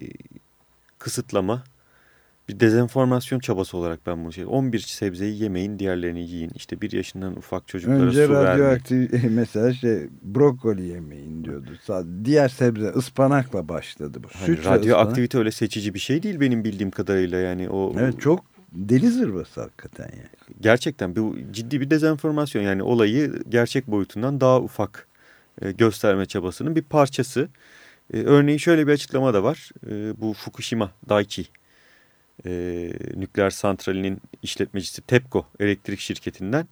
kısıtlama, bir dezenformasyon çabası olarak ben bunu şey. on bir sebzeyi yemeyin, diğerlerini yiyin. İşte bir yaşından ufak çocuklara önce su vermeyin. Önce radyoaktif mesela şey brokoli yemeyin diyordu. Diğer sebze ıspanakla başladı bu. Hani radyoaktivite öyle seçici bir şey değil benim bildiğim kadarıyla yani o. Evet, çok deli zırvası hakikaten yani. Gerçekten bu ciddi bir dezenformasyon, yani olayı gerçek boyutundan daha ufak e, gösterme çabasının bir parçası. E, örneğin şöyle bir açıklama da var. E, bu Fukushima Daiichi e, nükleer santralinin işletmecisi TEPCO elektrik şirketinden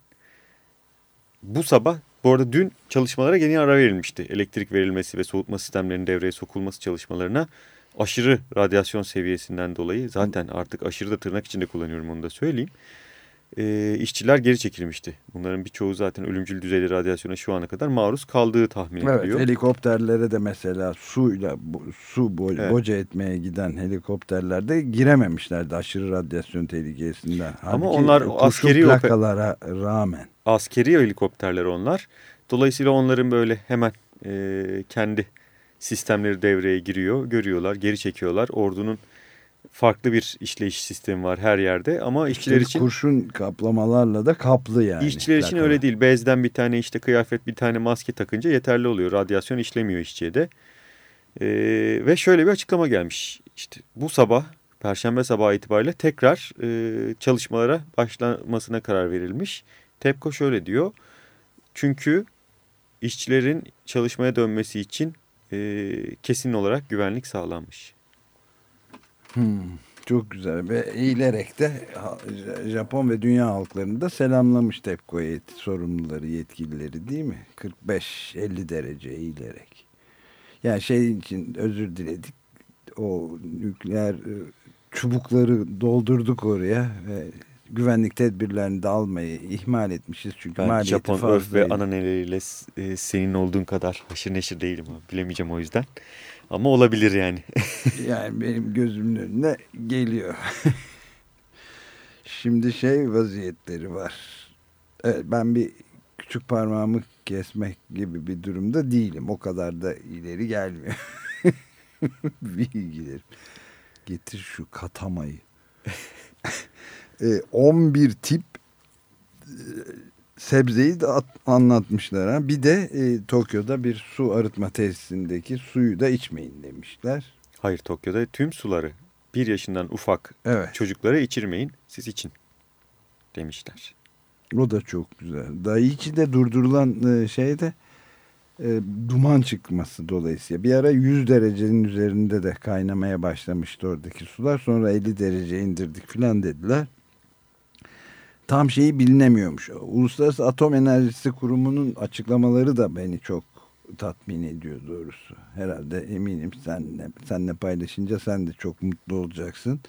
bu sabah, bu arada dün çalışmalara yeni ara verilmişti. Elektrik verilmesi ve soğutma sistemlerinin devreye sokulması çalışmalarına aşırı radyasyon seviyesinden dolayı, zaten artık aşırı da tırnak içinde kullanıyorum, onu da söyleyeyim. E, işçiler geri çekilmişti. Bunların birçoğu zaten ölümcül düzeyli radyasyona şu ana kadar maruz kaldığı tahmin ediliyor. Evet, helikopterlere de mesela suyla su bo evet. boca etmeye giden helikopterlerde girememişlerdi aşırı radyasyon tehlikesinden. Ama halbuki onlar askeri plakalara rağmen. Askeri helikopterler onlar. Dolayısıyla onların böyle hemen e, kendi sistemleri devreye giriyor, görüyorlar, geri çekiyorlar. Ordunun farklı bir işleyiş sistemi var her yerde ama işçiler işte için kurşun kaplamalarla da kaplı yani. İşçiler için öyle değil. Bezden bir tane işte kıyafet, bir tane maske takınca yeterli oluyor. Radyasyon işlemiyor işçiye de. Ee, ve şöyle bir açıklama gelmiş. İşte bu sabah, Perşembe sabahı itibariyle tekrar e, çalışmalara başlamasına karar verilmiş. TEPCO şöyle diyor. Çünkü işçilerin çalışmaya dönmesi için e, kesin olarak güvenlik sağlanmış. Hmm, çok güzel ve eğilerek de Japon ve dünya halklarını da selamlamış TEPCO yet sorumluları, yetkilileri, değil mi? kırk beş elli derece eğilerek. Yani şey için özür diledik. O nükleer çubukları doldurduk oraya ve güvenlik tedbirlerini de almayı ihmal etmişiz. Çünkü ben maliyeti Japon fazla. örf ve ananeleriyle e, senin olduğun kadar haşır neşir değilim. Bilemeyeceğim o yüzden. Ama olabilir yani. Yani benim gözümün önüne geliyor. Şimdi şey vaziyetleri var. Evet, ben bir küçük parmağımı kesmek gibi bir durumda değilim. O kadar da ileri gelmiyor. Bilgilerim. Getir şu katamayı. on bir tip sebzeyi de anlatmışlar. Ha. Bir de e, Tokyo'da bir su arıtma tesisindeki suyu da içmeyin demişler. Hayır, Tokyo'da tüm suları bir yaşından ufak evet. çocuklara içirmeyin, siz için demişler. O da çok güzel. Daiichi'de durdurulan şeyde e, duman çıkması dolayısıyla. Bir ara yüz derecenin üzerinde de kaynamaya başlamıştı oradaki sular. Sonra elli derece indirdik filan dediler. Tam şeyi bilinemiyormuş. Uluslararası Atom Enerjisi Kurumu'nun açıklamaları da beni çok tatmin ediyor doğrusu. Herhalde eminim senle, senle paylaşınca sen de çok mutlu olacaksın.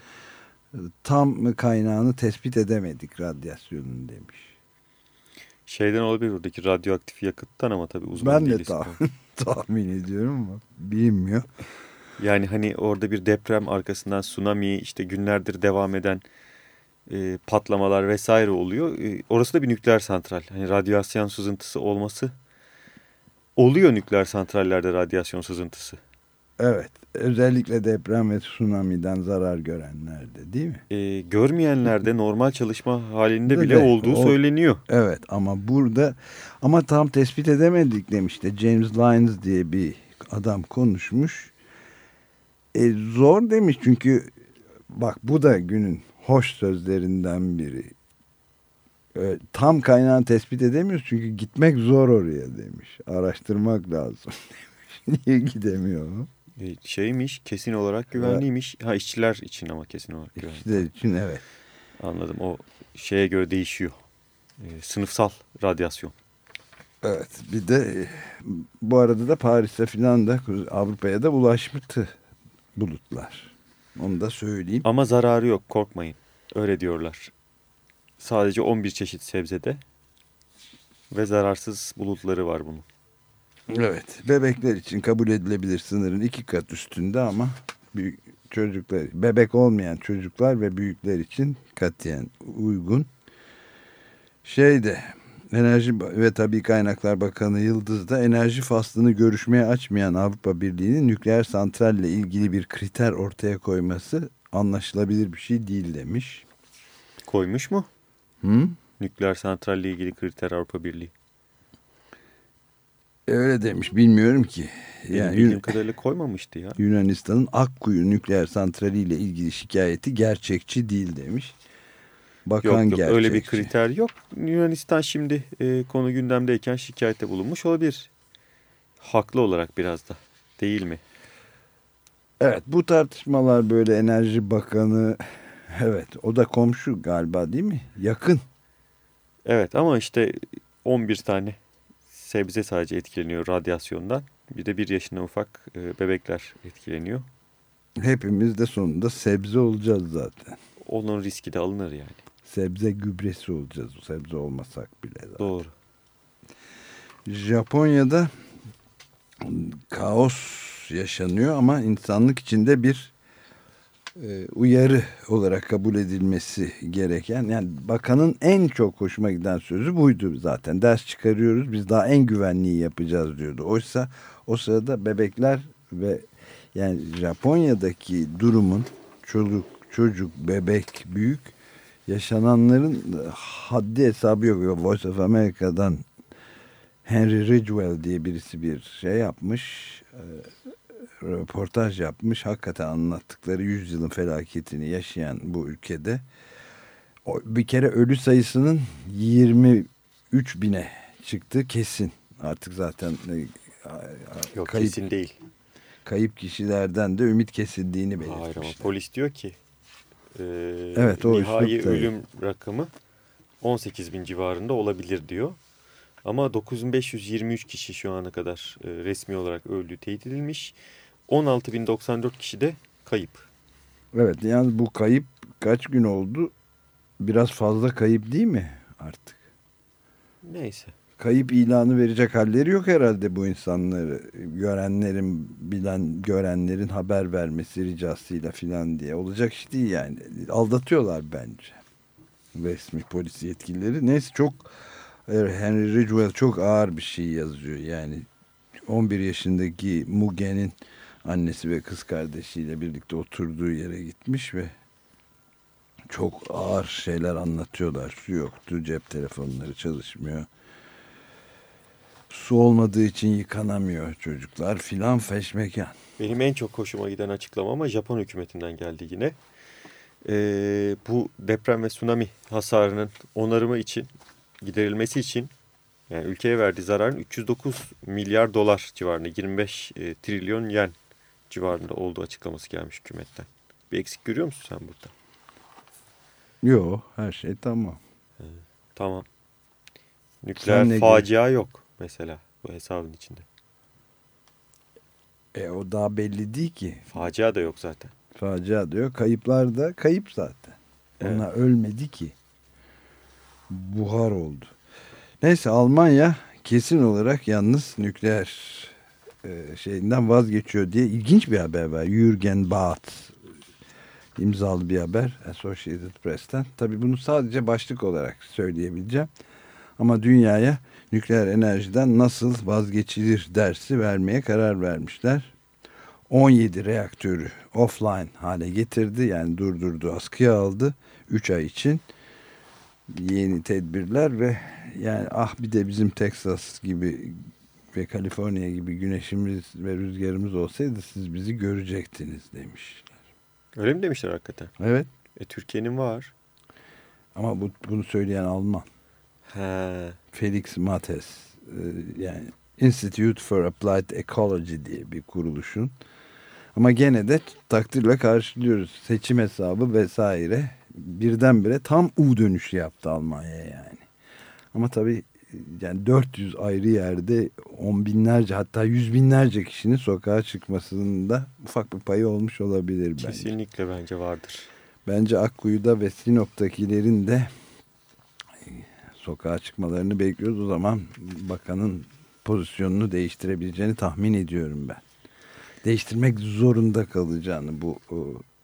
Tam kaynağını tespit edemedik radyasyonun demiş. Şeyden olabilir oradaki radyoaktif yakıttan ama tabii uzman ben değiliz. Ben de tahmin, tahmin ediyorum ama bilinmiyor. Yani hani orada bir deprem arkasından tsunami, işte günlerdir devam eden e, patlamalar vesaire oluyor. E, orası da bir nükleer santral. Hani radyasyon sızıntısı olması oluyor nükleer santrallerde, radyasyon sızıntısı. Evet. Özellikle deprem ve tsunami'den zarar görenlerde değil mi? E, görmeyenlerde normal çalışma halinde de bile de, olduğu o, söyleniyor. Evet ama burada ama tam tespit edemedik demişti. James Lyons diye bir adam konuşmuş. E, zor demiş çünkü bak bu da günün hoş sözlerinden biri. E, tam kaynağını tespit edemiyoruz çünkü gitmek zor oraya demiş. Araştırmak lazım demiş. Niye gidemiyor mu? E, şeymiş, kesin olarak güvenliymiş. Ha, işçiler için ama kesin olarak güvenli. İşçiler için evet. Anladım. O şeye göre değişiyor. E, sınıfsal radyasyon. Evet. Bir de bu arada da Paris'e filan da Avrupa'ya da ulaşmıştı bulutlar. Onu da söyleyeyim. Ama zararı yok, korkmayın. Öyle diyorlar. Sadece on bir çeşit sebzede ve zararsız bulutları var bunun. Evet. Bebekler için kabul edilebilir sınırın iki kat üstünde ama büyük çocuklar, bebek olmayan çocuklar ve büyükler için katiyen uygun. Şeyde Enerji ve Tabii Kaynaklar Bakanı Yıldız da enerji faslını görüşmeye açmayan Avrupa Birliği'nin nükleer santralle ilgili bir kriter ortaya koyması anlaşılabilir bir şey değil demiş. Koymuş mu? Hı? Nükleer santralle ilgili kriter Avrupa Birliği. Öyle demiş, bilmiyorum ki. Yani bildiğim Yun- kadarıyla koymamıştı ya. Yunanistan'ın Akkuyu nükleer santraliyle ilgili şikayeti gerçekçi değil demiş. Bakan yok yok gerçekçi. Öyle bir kriter yok. Yunanistan şimdi e, konu gündemdeyken şikayette bulunmuş olabilir. Haklı olarak biraz da, değil mi? Evet, bu tartışmalar böyle Enerji Bakanı, evet o da komşu galiba değil mi? Yakın. Evet ama işte on bir tane sebze sadece etkileniyor radyasyondan. Bir de bir yaşından ufak e, bebekler etkileniyor. Hepimiz de sonunda sebze olacağız zaten. Onun riski de alınır yani. Sebze gübresi olacağız. Sebze olmasak bile zaten. Doğru. Japonya'da kaos yaşanıyor ama insanlık içinde bir e, uyarı olarak kabul edilmesi gereken, yani bakanın en çok hoşuma giden sözü buydu zaten. Ders çıkarıyoruz, biz daha en güvenliği yapacağız diyordu. Oysa o sırada bebekler ve yani Japonya'daki durumun çocuk çocuk bebek büyük yaşananların haddi hesabı yok. Voice of America'dan Henry Ridgwell diye birisi bir şey yapmış, e, röportaj yapmış. Hakikaten anlattıkları yüzyılın felaketini yaşayan bu ülkede o, bir kere ölü sayısının yirmi üç bine çıktı kesin. Artık zaten e, yok kayıp, kesin değil. Kayıp kişilerden de ümit kesildiğini belirtmişler. Hayır ama polis diyor ki e, evet, o nihai ölüm rakamı on sekiz bin civarında olabilir diyor. Ama dokuz bin beş yüz yirmi üç kişi şu ana kadar e, resmi olarak öldüğü teyit edilmiş. on altı bin doksan dört kişi de kayıp. Evet, yani bu kayıp kaç gün oldu? Biraz fazla kayıp değil mi artık? Neyse. Kayıp ilanı verecek halleri yok herhalde bu insanları. Görenlerin, bilen görenlerin haber vermesi ricasıyla filan diye. Olacak iş değil yani. Aldatıyorlar bence resmi polis yetkilileri. Neyse, çok Henry Ridgwell çok ağır bir şey yazıyor. Yani on bir yaşındaki Muge'nin annesi ve kız kardeşiyle birlikte oturduğu yere gitmiş ve çok ağır şeyler anlatıyorlar. Su yoktu, cep telefonları çalışmıyor. Su olmadığı için yıkanamıyor çocuklar filan feşmekan. Benim en çok hoşuma giden açıklama ama Japon hükümetinden geldi yine. Ee, bu deprem ve tsunami hasarının onarımı için, giderilmesi için yani ülkeye verdiği zararın üç yüz dokuz milyar dolar civarında, yirmi beş e, trilyon yen civarında olduğu açıklaması gelmiş hükümetten. Bir eksik görüyor musun sen burada? Yok, her şey tamam. Ee, tamam. Nükleer facia yok mesela bu hesabın içinde. E o daha belli değil ki. Facia da yok zaten. Facia diyor. Kayıplar da kayıp zaten. Evet. Onlar ölmedi ki. Buhar oldu. Neyse, Almanya kesin olarak yalnız nükleer e, şeyinden vazgeçiyor diye ilginç bir haber var. Jürgen Barth imzalı bir haber Associated Press'ten. Tabii bunu sadece başlık olarak söyleyebileceğim. Ama dünyaya nükleer enerjiden nasıl vazgeçilir dersi vermeye karar vermişler. on yedi reaktörü offline hale getirdi. Yani durdurdu, askıya aldı. üç ay için yeni tedbirler ve yani ah bir de bizim Texas gibi ve Kaliforniya gibi güneşimiz ve rüzgarımız olsaydı siz bizi görecektiniz demişler. Öyle mi demişler hakikaten? Evet. E Türkiye'nin var. Ama bu, bunu söyleyen Alman. He. Felix Mattes, yani Institute for Applied Ecology diye bir kuruluşun. Ama gene de takdirle karşılıyoruz. Seçim hesabı vesaire birdenbire tam U dönüşü yaptı Almanya yani. Ama tabii yani dört yüz ayrı yerde on binlerce hatta yüz binlerce kişinin sokağa çıkmasında ufak bir payı olmuş olabilir bence. Kesinlikle bence vardır. Bence Akkuyu'da ve Sinop'takilerin de sokağa çıkmalarını bekliyoruz. O zaman bakanın pozisyonunu değiştirebileceğini tahmin ediyorum ben. Değiştirmek zorunda kalacağını, bu o,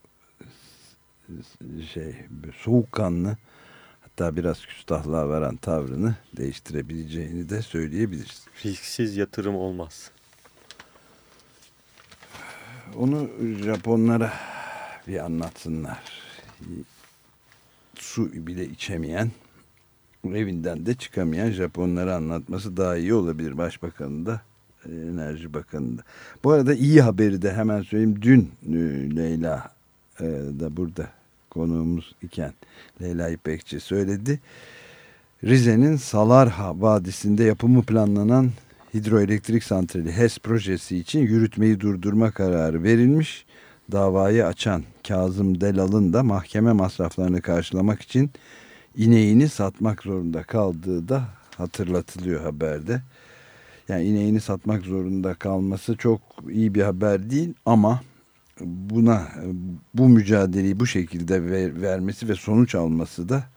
şey soğukkanlı hatta biraz küstahlığa varan tavrını değiştirebileceğini de söyleyebiliriz. Risksiz yatırım olmaz. Onu Japonlara bir anlatsınlar. Su bile içemeyen, evinden de çıkamayan Japonlara anlatması daha iyi olabilir. Başbakanı da, Enerji Bakanı da. Bu arada iyi haberi de hemen söyleyeyim. Dün Leyla da burada konuğumuz iken Leyla İpekçi söyledi. Rize'nin Salarha Vadisi'nde yapımı planlanan hidroelektrik santrali HES projesi için yürütmeyi durdurma kararı verilmiş. Davayı açan Kazım Delal'ın da mahkeme masraflarını karşılamak için ineğini satmak zorunda kaldığı da hatırlatılıyor haberde. Yani ineğini satmak zorunda kalması çok iyi bir haber değil ama buna bu mücadeleyi bu şekilde ver, vermesi ve sonuç alması da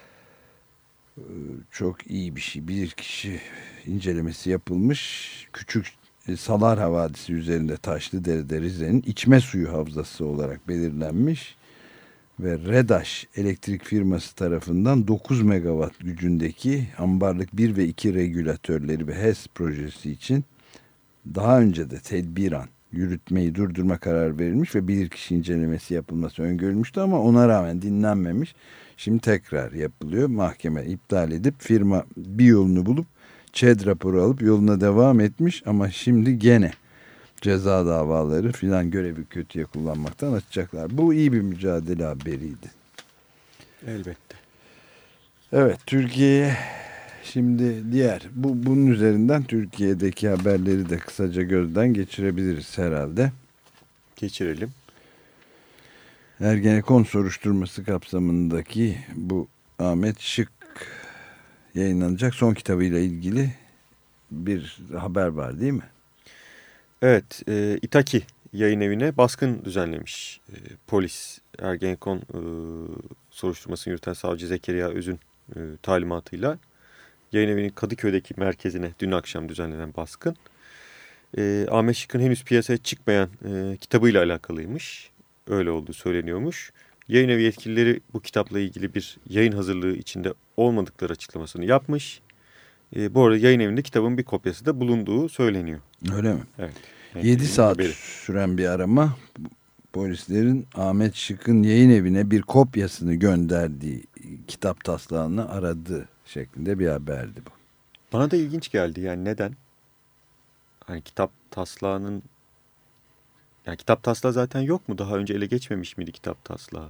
çok iyi bir şey. Bir kişi incelemesi yapılmış. Küçük Salarha Vadisi üzerinde Taşlıdere'de Rize'nin içme suyu havzası olarak belirlenmiş ve REDAŞ elektrik firması tarafından dokuz megawatt gücündeki ambarlık bir ve iki regülatörleri ve HES projesi için daha önce de tedbiren yürütmeyi durdurma kararı verilmiş ve bilirkişi incelemesi yapılması öngörülmüştü ama ona rağmen dinlenmemiş. Şimdi tekrar yapılıyor. Mahkeme iptal edip firma bir yolunu bulup ÇED raporu alıp yoluna devam etmiş ama şimdi gene ceza davaları filan görevi kötüye kullanmaktan açacaklar. Bu iyi bir mücadele haberiydi. Elbette. Evet, Türkiye'ye şimdi diğer bu bunun üzerinden Türkiye'deki haberleri de kısaca gözden geçirebiliriz herhalde. Geçirelim. Ergenekon soruşturması kapsamındaki bu Ahmet Şık yayınlanacak son kitabıyla ilgili bir haber var değil mi? Evet, e, İtaki yayın evine baskın düzenlemiş e, polis. Ergenekon e, soruşturmasını yürüten savcı Zekeriya Öz'ün e, talimatıyla yayın evinin Kadıköy'deki merkezine dün akşam düzenlenen baskın. E, Ahmet Şık'ın henüz piyasaya çıkmayan e, kitabıyla alakalıymış. Öyle olduğu söyleniyormuş. Yayın evi yetkilileri bu kitapla ilgili bir yayın hazırlığı içinde olmadıkları açıklamasını yapmış. E, bu arada yayın evinde kitabın bir kopyası da bulunduğu söyleniyor. Öyle mi? Evet. yedi saat haberi. Süren bir arama, polislerin Ahmet Şık'ın yayın evine bir kopyasını gönderdiği kitap taslağını aradığı şeklinde bir haberdi bu. Bana da ilginç geldi. Yani neden? Hani kitap taslağının, yani kitap taslağı zaten yok mu? Daha önce ele geçmemiş miydi kitap taslağı?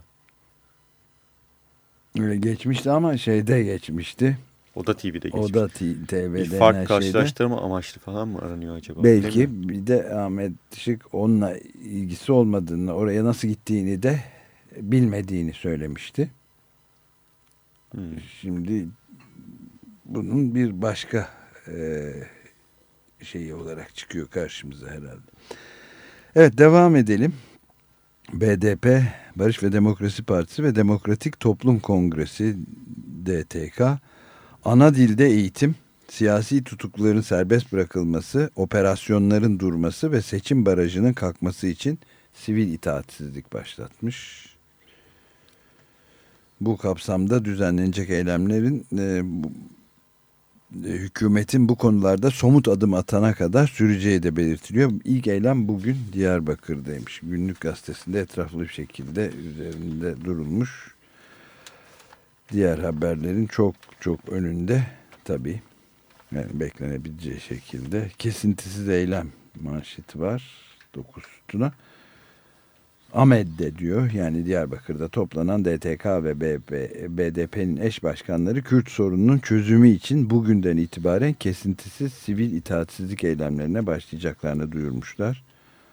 Öyle geçmişti ama şeyde geçmişti. Oda T V'de geçmiş. Oda T V'de. Bir fark karşılaştırma şeyde amaçlı falan mı aranıyor acaba? Belki bir de Ahmet Şık onunla ilgisi olmadığını, oraya nasıl gittiğini de bilmediğini söylemişti. Hmm. Şimdi bunun bir başka e, şeyi olarak çıkıyor karşımıza herhalde. Evet, devam edelim. B D P, Barış ve Demokrasi Partisi ve Demokratik Toplum Kongresi D T K, ana dilde eğitim, siyasi tutukluların serbest bırakılması, operasyonların durması ve seçim barajının kalkması için sivil itaatsizlik başlatmış. Bu kapsamda düzenlenecek eylemlerin e, bu, e, hükümetin bu konularda somut adım atana kadar süreceği de belirtiliyor. İlk eylem bugün Diyarbakır'daymış. Günlük gazetesinde etraflı bir şekilde üzerinde durulmuş. Diğer haberlerin çok çok önünde tabii, yani beklenebileceği şekilde kesintisiz eylem manşeti var dokuz sütuna. AMED'de diyor, yani Diyarbakır'da toplanan D T K ve B D P'nin eş başkanları Kürt sorununun çözümü için bugünden itibaren kesintisiz sivil itaatsizlik eylemlerine başlayacaklarını duyurmuşlar.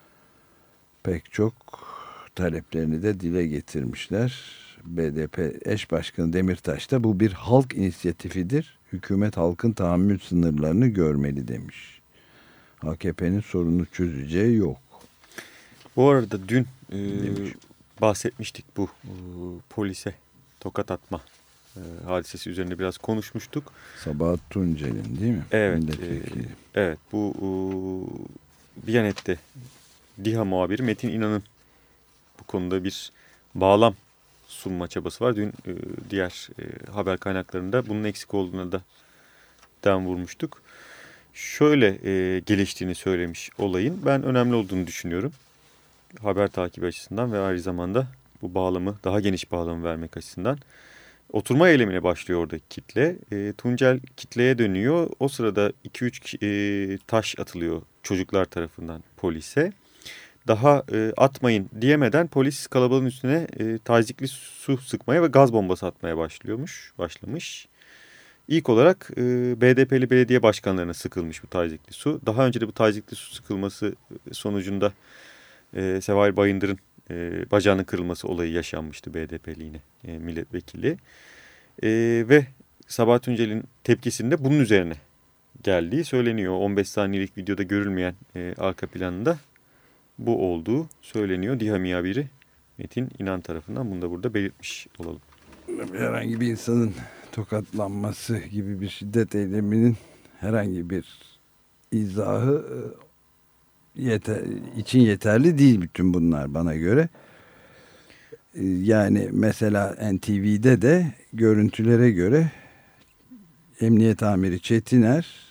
Pek çok taleplerini de dile getirmişler. B D P eş başkanı Demirtaş da bu bir halk inisiyatifidir. Hükümet halkın tahammül sınırlarını görmeli demiş. A K P'nin sorunu çözeceği yok. Bu arada dün e, bahsetmiştik bu e, polise tokat atma e, hadisesi üzerine biraz konuşmuştuk. Sabahat Tuncel'in değil mi? Evet. E, evet bu e, Biyanet'te DİHA muhabiri Metin İnan'ın bu konuda bir bağlam sunma çabası var. Dün e, diğer e, haber kaynaklarında bunun eksik olduğuna da dem vurmuştuk. Şöyle e, geliştiğini söylemiş olayın. Ben önemli olduğunu düşünüyorum. Haber takibi açısından ve aynı zamanda bu bağlamı, daha geniş bağlamı vermek açısından. Oturma eylemine başlıyor oradaki kitle. E, Tuncel kitleye dönüyor. O sırada iki üç e, taş atılıyor çocuklar tarafından polise. Daha e, atmayın diyemeden polis kalabalığın üstüne e, tazikli su sıkmaya ve gaz bombası atmaya başlıyormuş, başlamış. İlk olarak e, B D P'li belediye başkanlarına sıkılmış bu tazikli su. Daha önce de bu tazikli su sıkılması sonucunda e, Seval Bayındır'ın e, bacağının kırılması olayı yaşanmıştı B D P'li yine e, milletvekili. E, ve Sabahat Tuncel'in tepkisinde bunun üzerine geldiği söyleniyor. on beş saniyelik videoda görülmeyen e, arka planında bu olduğu söyleniyor. DİHA muhabiri Metin İnan tarafından, bunu da burada belirtmiş olalım. Herhangi bir insanın tokatlanması gibi bir şiddet eyleminin herhangi bir izahı yeter, için yeterli değil bütün bunlar bana göre. Yani mesela N T V'de de görüntülere göre Emniyet Amiri Çetiner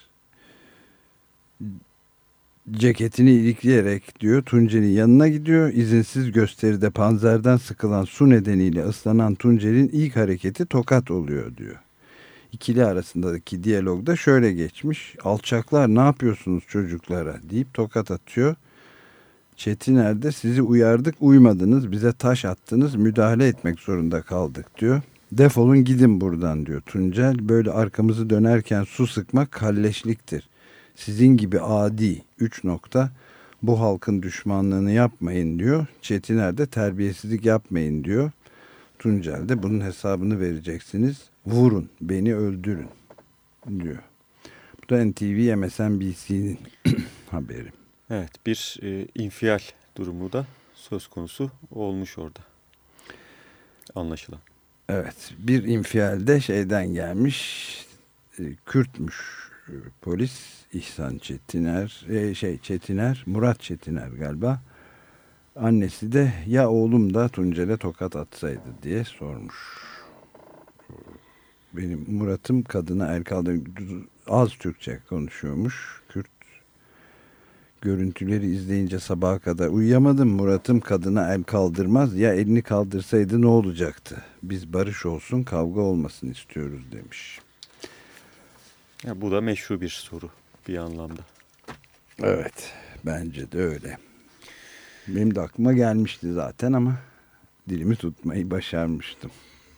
ceketini ilikleyerek diyor Tuncel'in yanına gidiyor. İzinsiz gösteride panzerden sıkılan su nedeniyle ıslanan Tuncel'in ilk hareketi tokat oluyor diyor. İkili arasındaki diyalogda şöyle geçmiş. Alçaklar ne yapıyorsunuz çocuklara deyip tokat atıyor. Çetiner de sizi uyardık uymadınız, bize taş attınız, müdahale etmek zorunda kaldık diyor. Defolun gidin buradan diyor Tuncel. Böyle arkamızı dönerken su sıkmak kalleşliktir. Sizin gibi adi üç nokta bu halkın düşmanlığını yapmayın diyor. Çetiner de terbiyesizlik yapmayın diyor. Tuncel de bunun hesabını vereceksiniz. Vurun, beni öldürün diyor. Bu da N T V M S N B C'nin haberi. Evet, bir e, infial durumu da söz konusu olmuş orada. Anlaşılan. Evet, bir infial de şeyden gelmiş. E, Kürtmüş e, polis İhsan Çetiner, e, şey Çetiner, Murat Çetiner galiba. Annesi de ya oğlum da Tuncel'e tokat atsaydı diye sormuş. benim Murat'ım kadına el kaldırmaz, az Türkçe konuşuyormuş. Kürt görüntüleri izleyince sabaha kadar uyuyamadım. Murat'ım kadına el kaldırmaz, ya elini kaldırsaydı ne olacaktı? Biz barış olsun, kavga olmasın istiyoruz demiş. Ya bu da meşru bir soru bir anlamda. Evet, bence de öyle. Benim de aklıma gelmişti zaten ama dilimi tutmayı başarmıştım.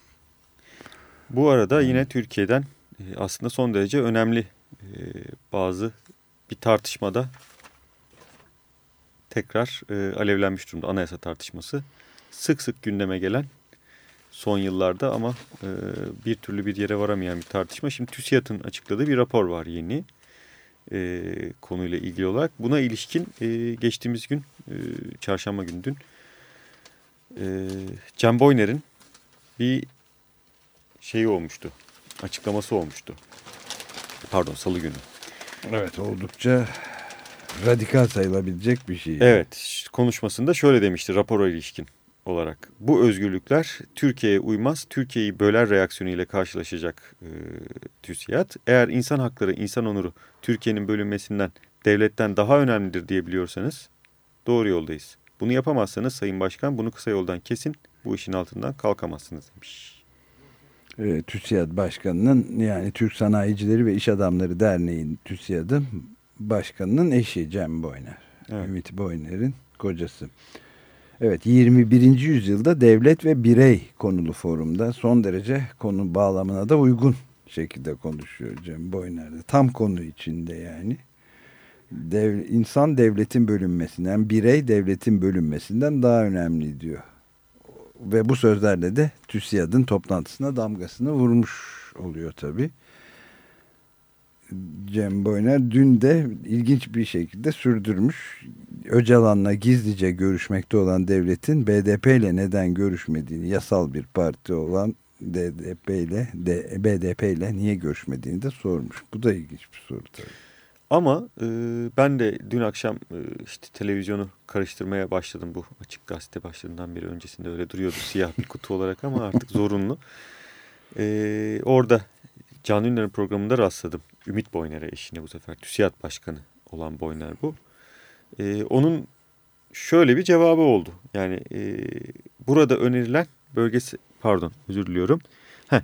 Bu arada yine Türkiye'den aslında son derece önemli bazı bir tartışmada tekrar alevlenmiş durumda, anayasa tartışması. Sık sık gündeme gelen son yıllarda ama bir türlü bir yere varamayan bir tartışma. Şimdi TÜSİAD'ın açıkladığı bir rapor var yeni konuyla ilgili olarak. Buna ilişkin geçtiğimiz gün, çarşamba günü dün, Cem Boyner'in bir şeyi olmuştu, açıklaması olmuştu. Pardon, salı günü. Evet, oldukça radikal sayılabilecek bir şey. Evet, konuşmasında şöyle demişti rapora ilişkin olarak. Bu özgürlükler Türkiye'ye uymaz, Türkiye'yi böler reaksiyonuyla karşılaşacak e, TÜSİAD. Eğer insan hakları, insan onuru Türkiye'nin bölünmesinden, devletten daha önemlidir diyebiliyorsanız doğru yoldayız. Bunu yapamazsanız Sayın Başkan, bunu kısa yoldan kesin, bu işin altından kalkamazsınız demiş. E, TÜSİAD Başkanı'nın, yani Türk Sanayicileri ve İş Adamları Derneği'nin TÜSİAD'ın başkanının eşi Cem Boyner. Evet. Ümit Boyner'in kocası. Evet, yirmi birinci yüzyılda devlet ve birey konulu forumda son derece konu bağlamına da uygun şekilde konuşuyor Cem Boyner'de. Tam konu içinde yani. Dev, insan devletin bölünmesinden, birey devletin bölünmesinden daha önemli diyor. Ve bu sözlerle de TÜSİAD'ın toplantısına damgasını vurmuş oluyor tabii. Cem Boyner dün de ilginç bir şekilde sürdürmüş. Öcalan'la gizlice görüşmekte olan devletin B D P ile neden görüşmediğini, yasal bir parti olan D D P ile B D P ile niye görüşmediğini de sormuş. Bu da ilginç bir soru tabii. Ama e, ben de dün akşam e, işte televizyonu karıştırmaya başladım, bu Açık Gazete başladığından beri. Öncesinde öyle duruyordu siyah bir kutu olarak ama artık zorunlu. E, orada Can Ünder'in programında rastladım. Ümit Boyner'e, eşine bu sefer. TÜSİAD Başkanı olan Boyner bu. E, onun şöyle bir cevabı oldu. Yani e, burada önerilen bölgesi, pardon özür diliyorum. Heh.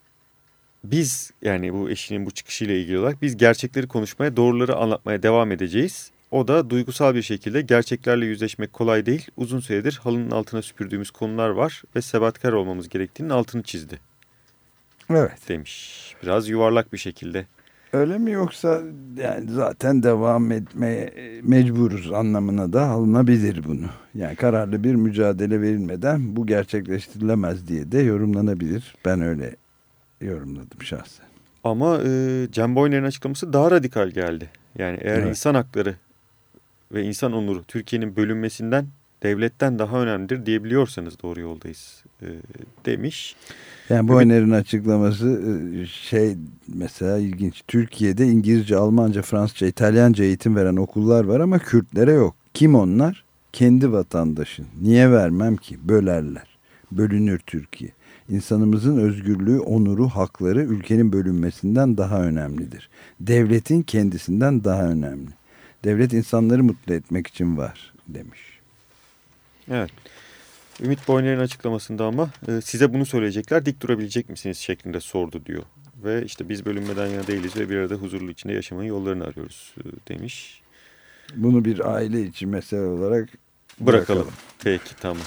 Biz, yani bu eşinin bu çıkışıyla ilgili olarak, biz gerçekleri konuşmaya, doğruları anlatmaya devam edeceğiz. O da duygusal bir şekilde gerçeklerle yüzleşmek kolay değil. Uzun süredir halının altına süpürdüğümüz konular var ve sebatkar olmamız gerektiğinin altını çizdi. Evet. Demiş. Biraz yuvarlak bir şekilde. Öyle mi, yoksa yani zaten devam etmeye mecburuz anlamına da alınabilir bunu. Yani kararlı bir mücadele verilmeden bu gerçekleştirilemez diye de yorumlanabilir. Ben öyle yorumladım şahsen. Ama e, Cem Boyner'in açıklaması daha radikal geldi. Yani eğer evet. insan hakları ve insan onuru Türkiye'nin bölünmesinden, devletten daha önemlidir diyebiliyorsanız doğru yoldayız e, demiş. Yani Boyner'in açıklaması şey mesela ilginç. Türkiye'de İngilizce, Almanca, Fransızca, İtalyanca eğitim veren okullar var ama Kürtlere yok. Kim onlar? Kendi vatandaşın. Niye vermem ki? Bölerler. Bölünür Türkiye. İnsanımızın özgürlüğü, onuru, hakları ülkenin bölünmesinden daha önemlidir. Devletin kendisinden daha önemli. Devlet insanları mutlu etmek için var demiş. Evet. Ümit Boyner'in açıklamasında ama e, size bunu söyleyecekler, dik durabilecek misiniz şeklinde sordu diyor. Ve işte biz bölünmeden yana değiliz ve bir arada huzurlu içinde yaşamanın yollarını arıyoruz e, demiş. Bunu bir aile içi mesele olarak bırakalım. bırakalım. Peki, tamam.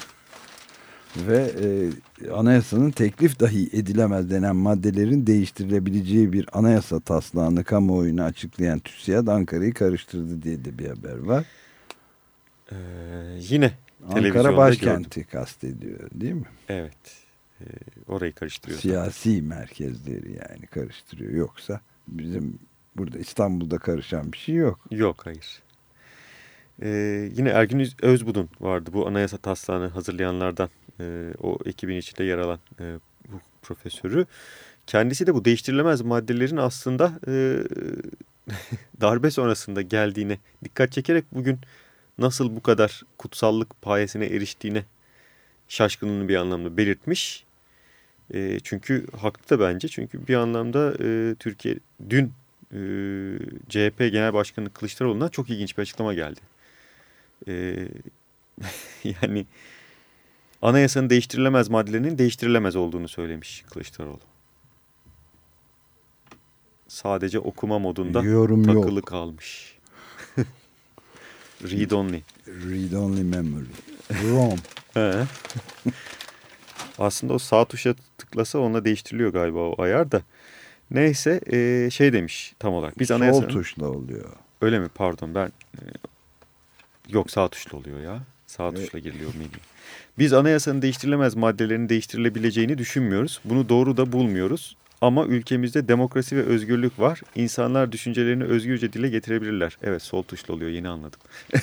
Ve e, anayasanın teklif dahi edilemez denen maddelerin değiştirilebileceği bir anayasa taslağını kamuoyuna açıklayan TÜSİAD Ankara'yı karıştırdı diye de bir haber var. Ee, yine Ankara başkenti gördüm. Kastediyor değil mi? Evet. E, orayı karıştırıyor. Siyasi zaten. Merkezleri yani karıştırıyor. Yoksa bizim burada İstanbul'da karışan bir şey yok. Yok, hayır. Ee, yine Ergün Özbudun vardı, bu anayasa taslağını hazırlayanlardan, e, o ekibin içinde yer alan e, bu profesörü. Kendisi de bu değiştirilemez maddelerin aslında e, darbe sonrasında geldiğine dikkat çekerek bugün nasıl bu kadar kutsallık payesine eriştiğine şaşkınlığını bir anlamda belirtmiş. E, çünkü haklı da bence. Çünkü bir anlamda e, Türkiye dün e, C H P Genel Başkanı Kılıçdaroğlu'ndan çok ilginç bir açıklama geldi. E, yani anayasanın değiştirilemez maddelerinin değiştirilemez olduğunu söylemiş Kılıçdaroğlu. Sadece okuma modunda Yorum takılı yok. kalmış. Read only. Read only memory. ROM. Aslında o sağ tuşa tıklasa onunla değiştiriliyor galiba o ayar da. Neyse e, şey demiş tam olarak. Biz anayasanın... Sol tuşla oluyor. Öyle mi? Pardon ben... E, yok sağ tuşla oluyor ya. Sağ tuşla giriliyor menü. Biz anayasanın değiştirilemez maddelerinin değiştirilebileceğini düşünmüyoruz. Bunu doğru da bulmuyoruz. Ama ülkemizde demokrasi ve özgürlük var. İnsanlar düşüncelerini özgürce dile getirebilirler. Evet sol tuşla oluyor yeni anladım.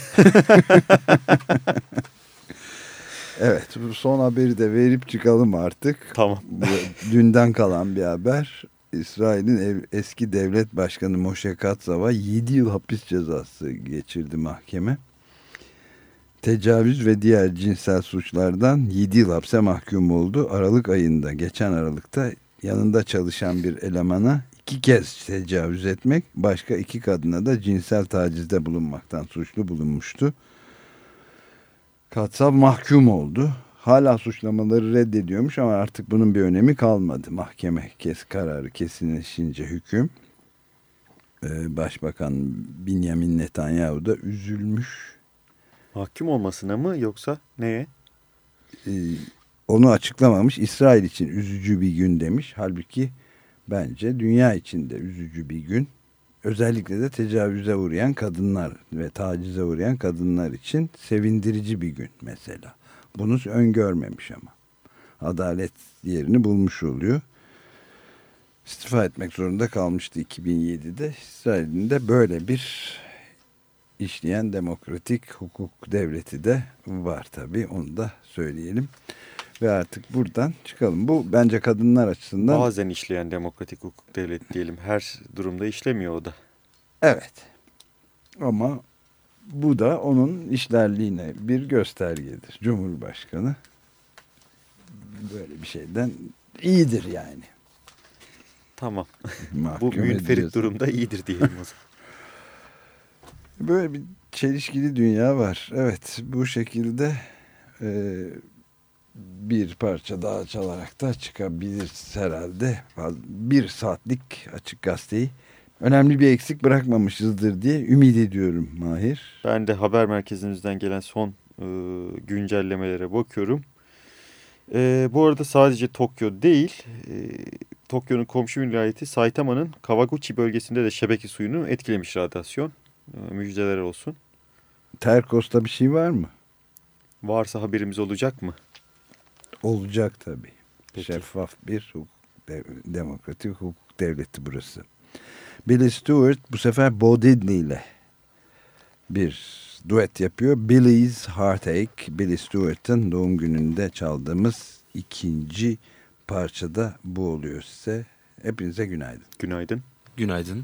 Evet bu son haberi de verip çıkalım artık. Tamam. Dünden kalan bir haber. İsrail'in ev, eski devlet başkanı Moshe Katzav'a yedi yıl hapis cezası geçirdi mahkeme. Tecavüz ve diğer cinsel suçlardan yedi yıl hapse mahkum oldu. Aralık ayında, geçen Aralık'ta yanında çalışan bir elemana iki kez tecavüz etmek, başka iki kadına da cinsel tacizde bulunmaktan suçlu bulunmuştu. Katsav mahkum oldu. Hala suçlamaları reddediyormuş ama artık bunun bir önemi kalmadı. Mahkeme kes kararı kesinleşince hüküm. Ee, Başbakan Benjamin Netanyahu da üzülmüş. Mahkum olmasına mı yoksa neye? Ee, onu açıklamamış. İsrail için üzücü bir gün demiş. Halbuki bence dünya için de üzücü bir gün. Özellikle de tecavüze uğrayan kadınlar ve tacize uğrayan kadınlar için sevindirici bir gün mesela. Bunu öngörmemiş ama. Adalet yerini bulmuş oluyor. İstifa etmek zorunda kalmıştı iki bin yedide. İsrail'in de böyle bir işleyen demokratik hukuk devleti de var tabii. Onu da söyleyelim. Ve artık buradan çıkalım. Bu bence kadınlar açısından... Bazen işleyen demokratik hukuk devleti diyelim. Her durumda işlemiyor o da. Evet. Ama bu da onun işlerliğine bir göstergedir. Cumhurbaşkanı böyle bir şeyden iyidir yani. Tamam. Bu münferit durumda iyidir diyelim o zaman. Böyle bir çelişkili dünya var. Evet, bu şekilde e, bir parça daha çalarak da çıkabiliriz herhalde. Bir saatlik Açık Gazete'yi önemli bir eksik bırakmamışızdır diye ümit ediyorum Mahir. Ben de haber merkezimizden gelen son e, güncellemelere bakıyorum. E, bu arada sadece Tokyo değil, e, Tokyo'nun komşu vilayeti Saitama'nın Kawaguchi bölgesinde de şebeke suyunu etkilemiş radyasyon. E, müjdeler olsun. Terkos'ta bir şey var mı? Varsa haberimiz olacak mı? Olacak tabii. Peki. Şeffaf bir hukuk, dev, demokratik hukuk devleti burası. Billy Stewart bu sefer Bo Diddley ile bir duet yapıyor. Billy's Heartache, Billy Stewart'ın doğum gününde çaldığımız ikinci parçada bu oluyor size. Hepinize günaydın. Günaydın. Günaydın.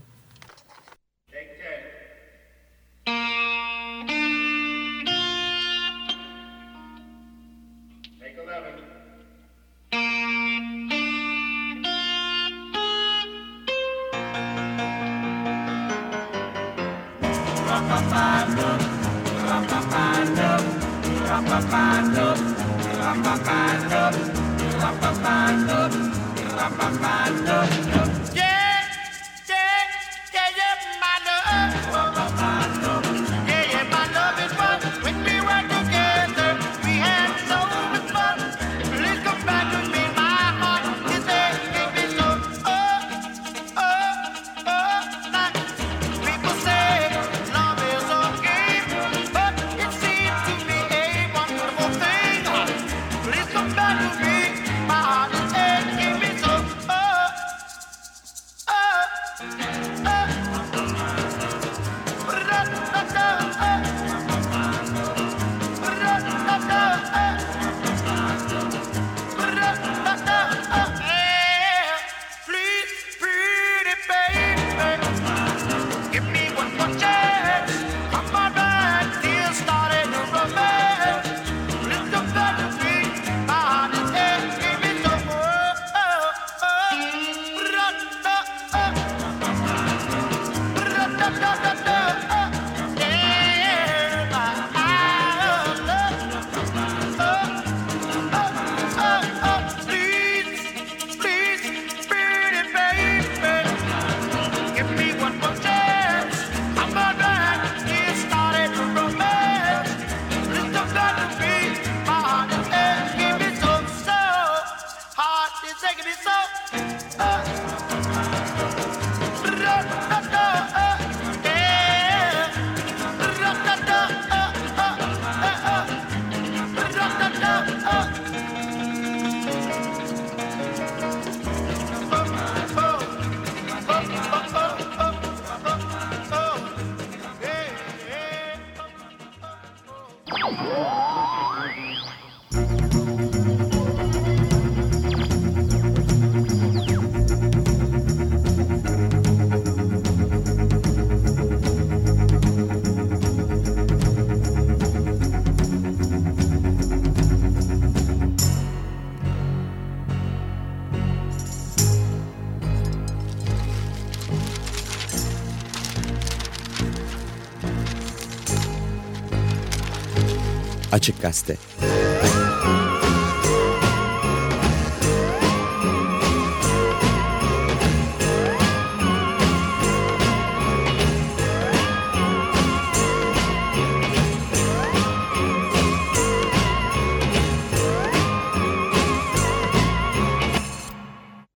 Açık Gazete.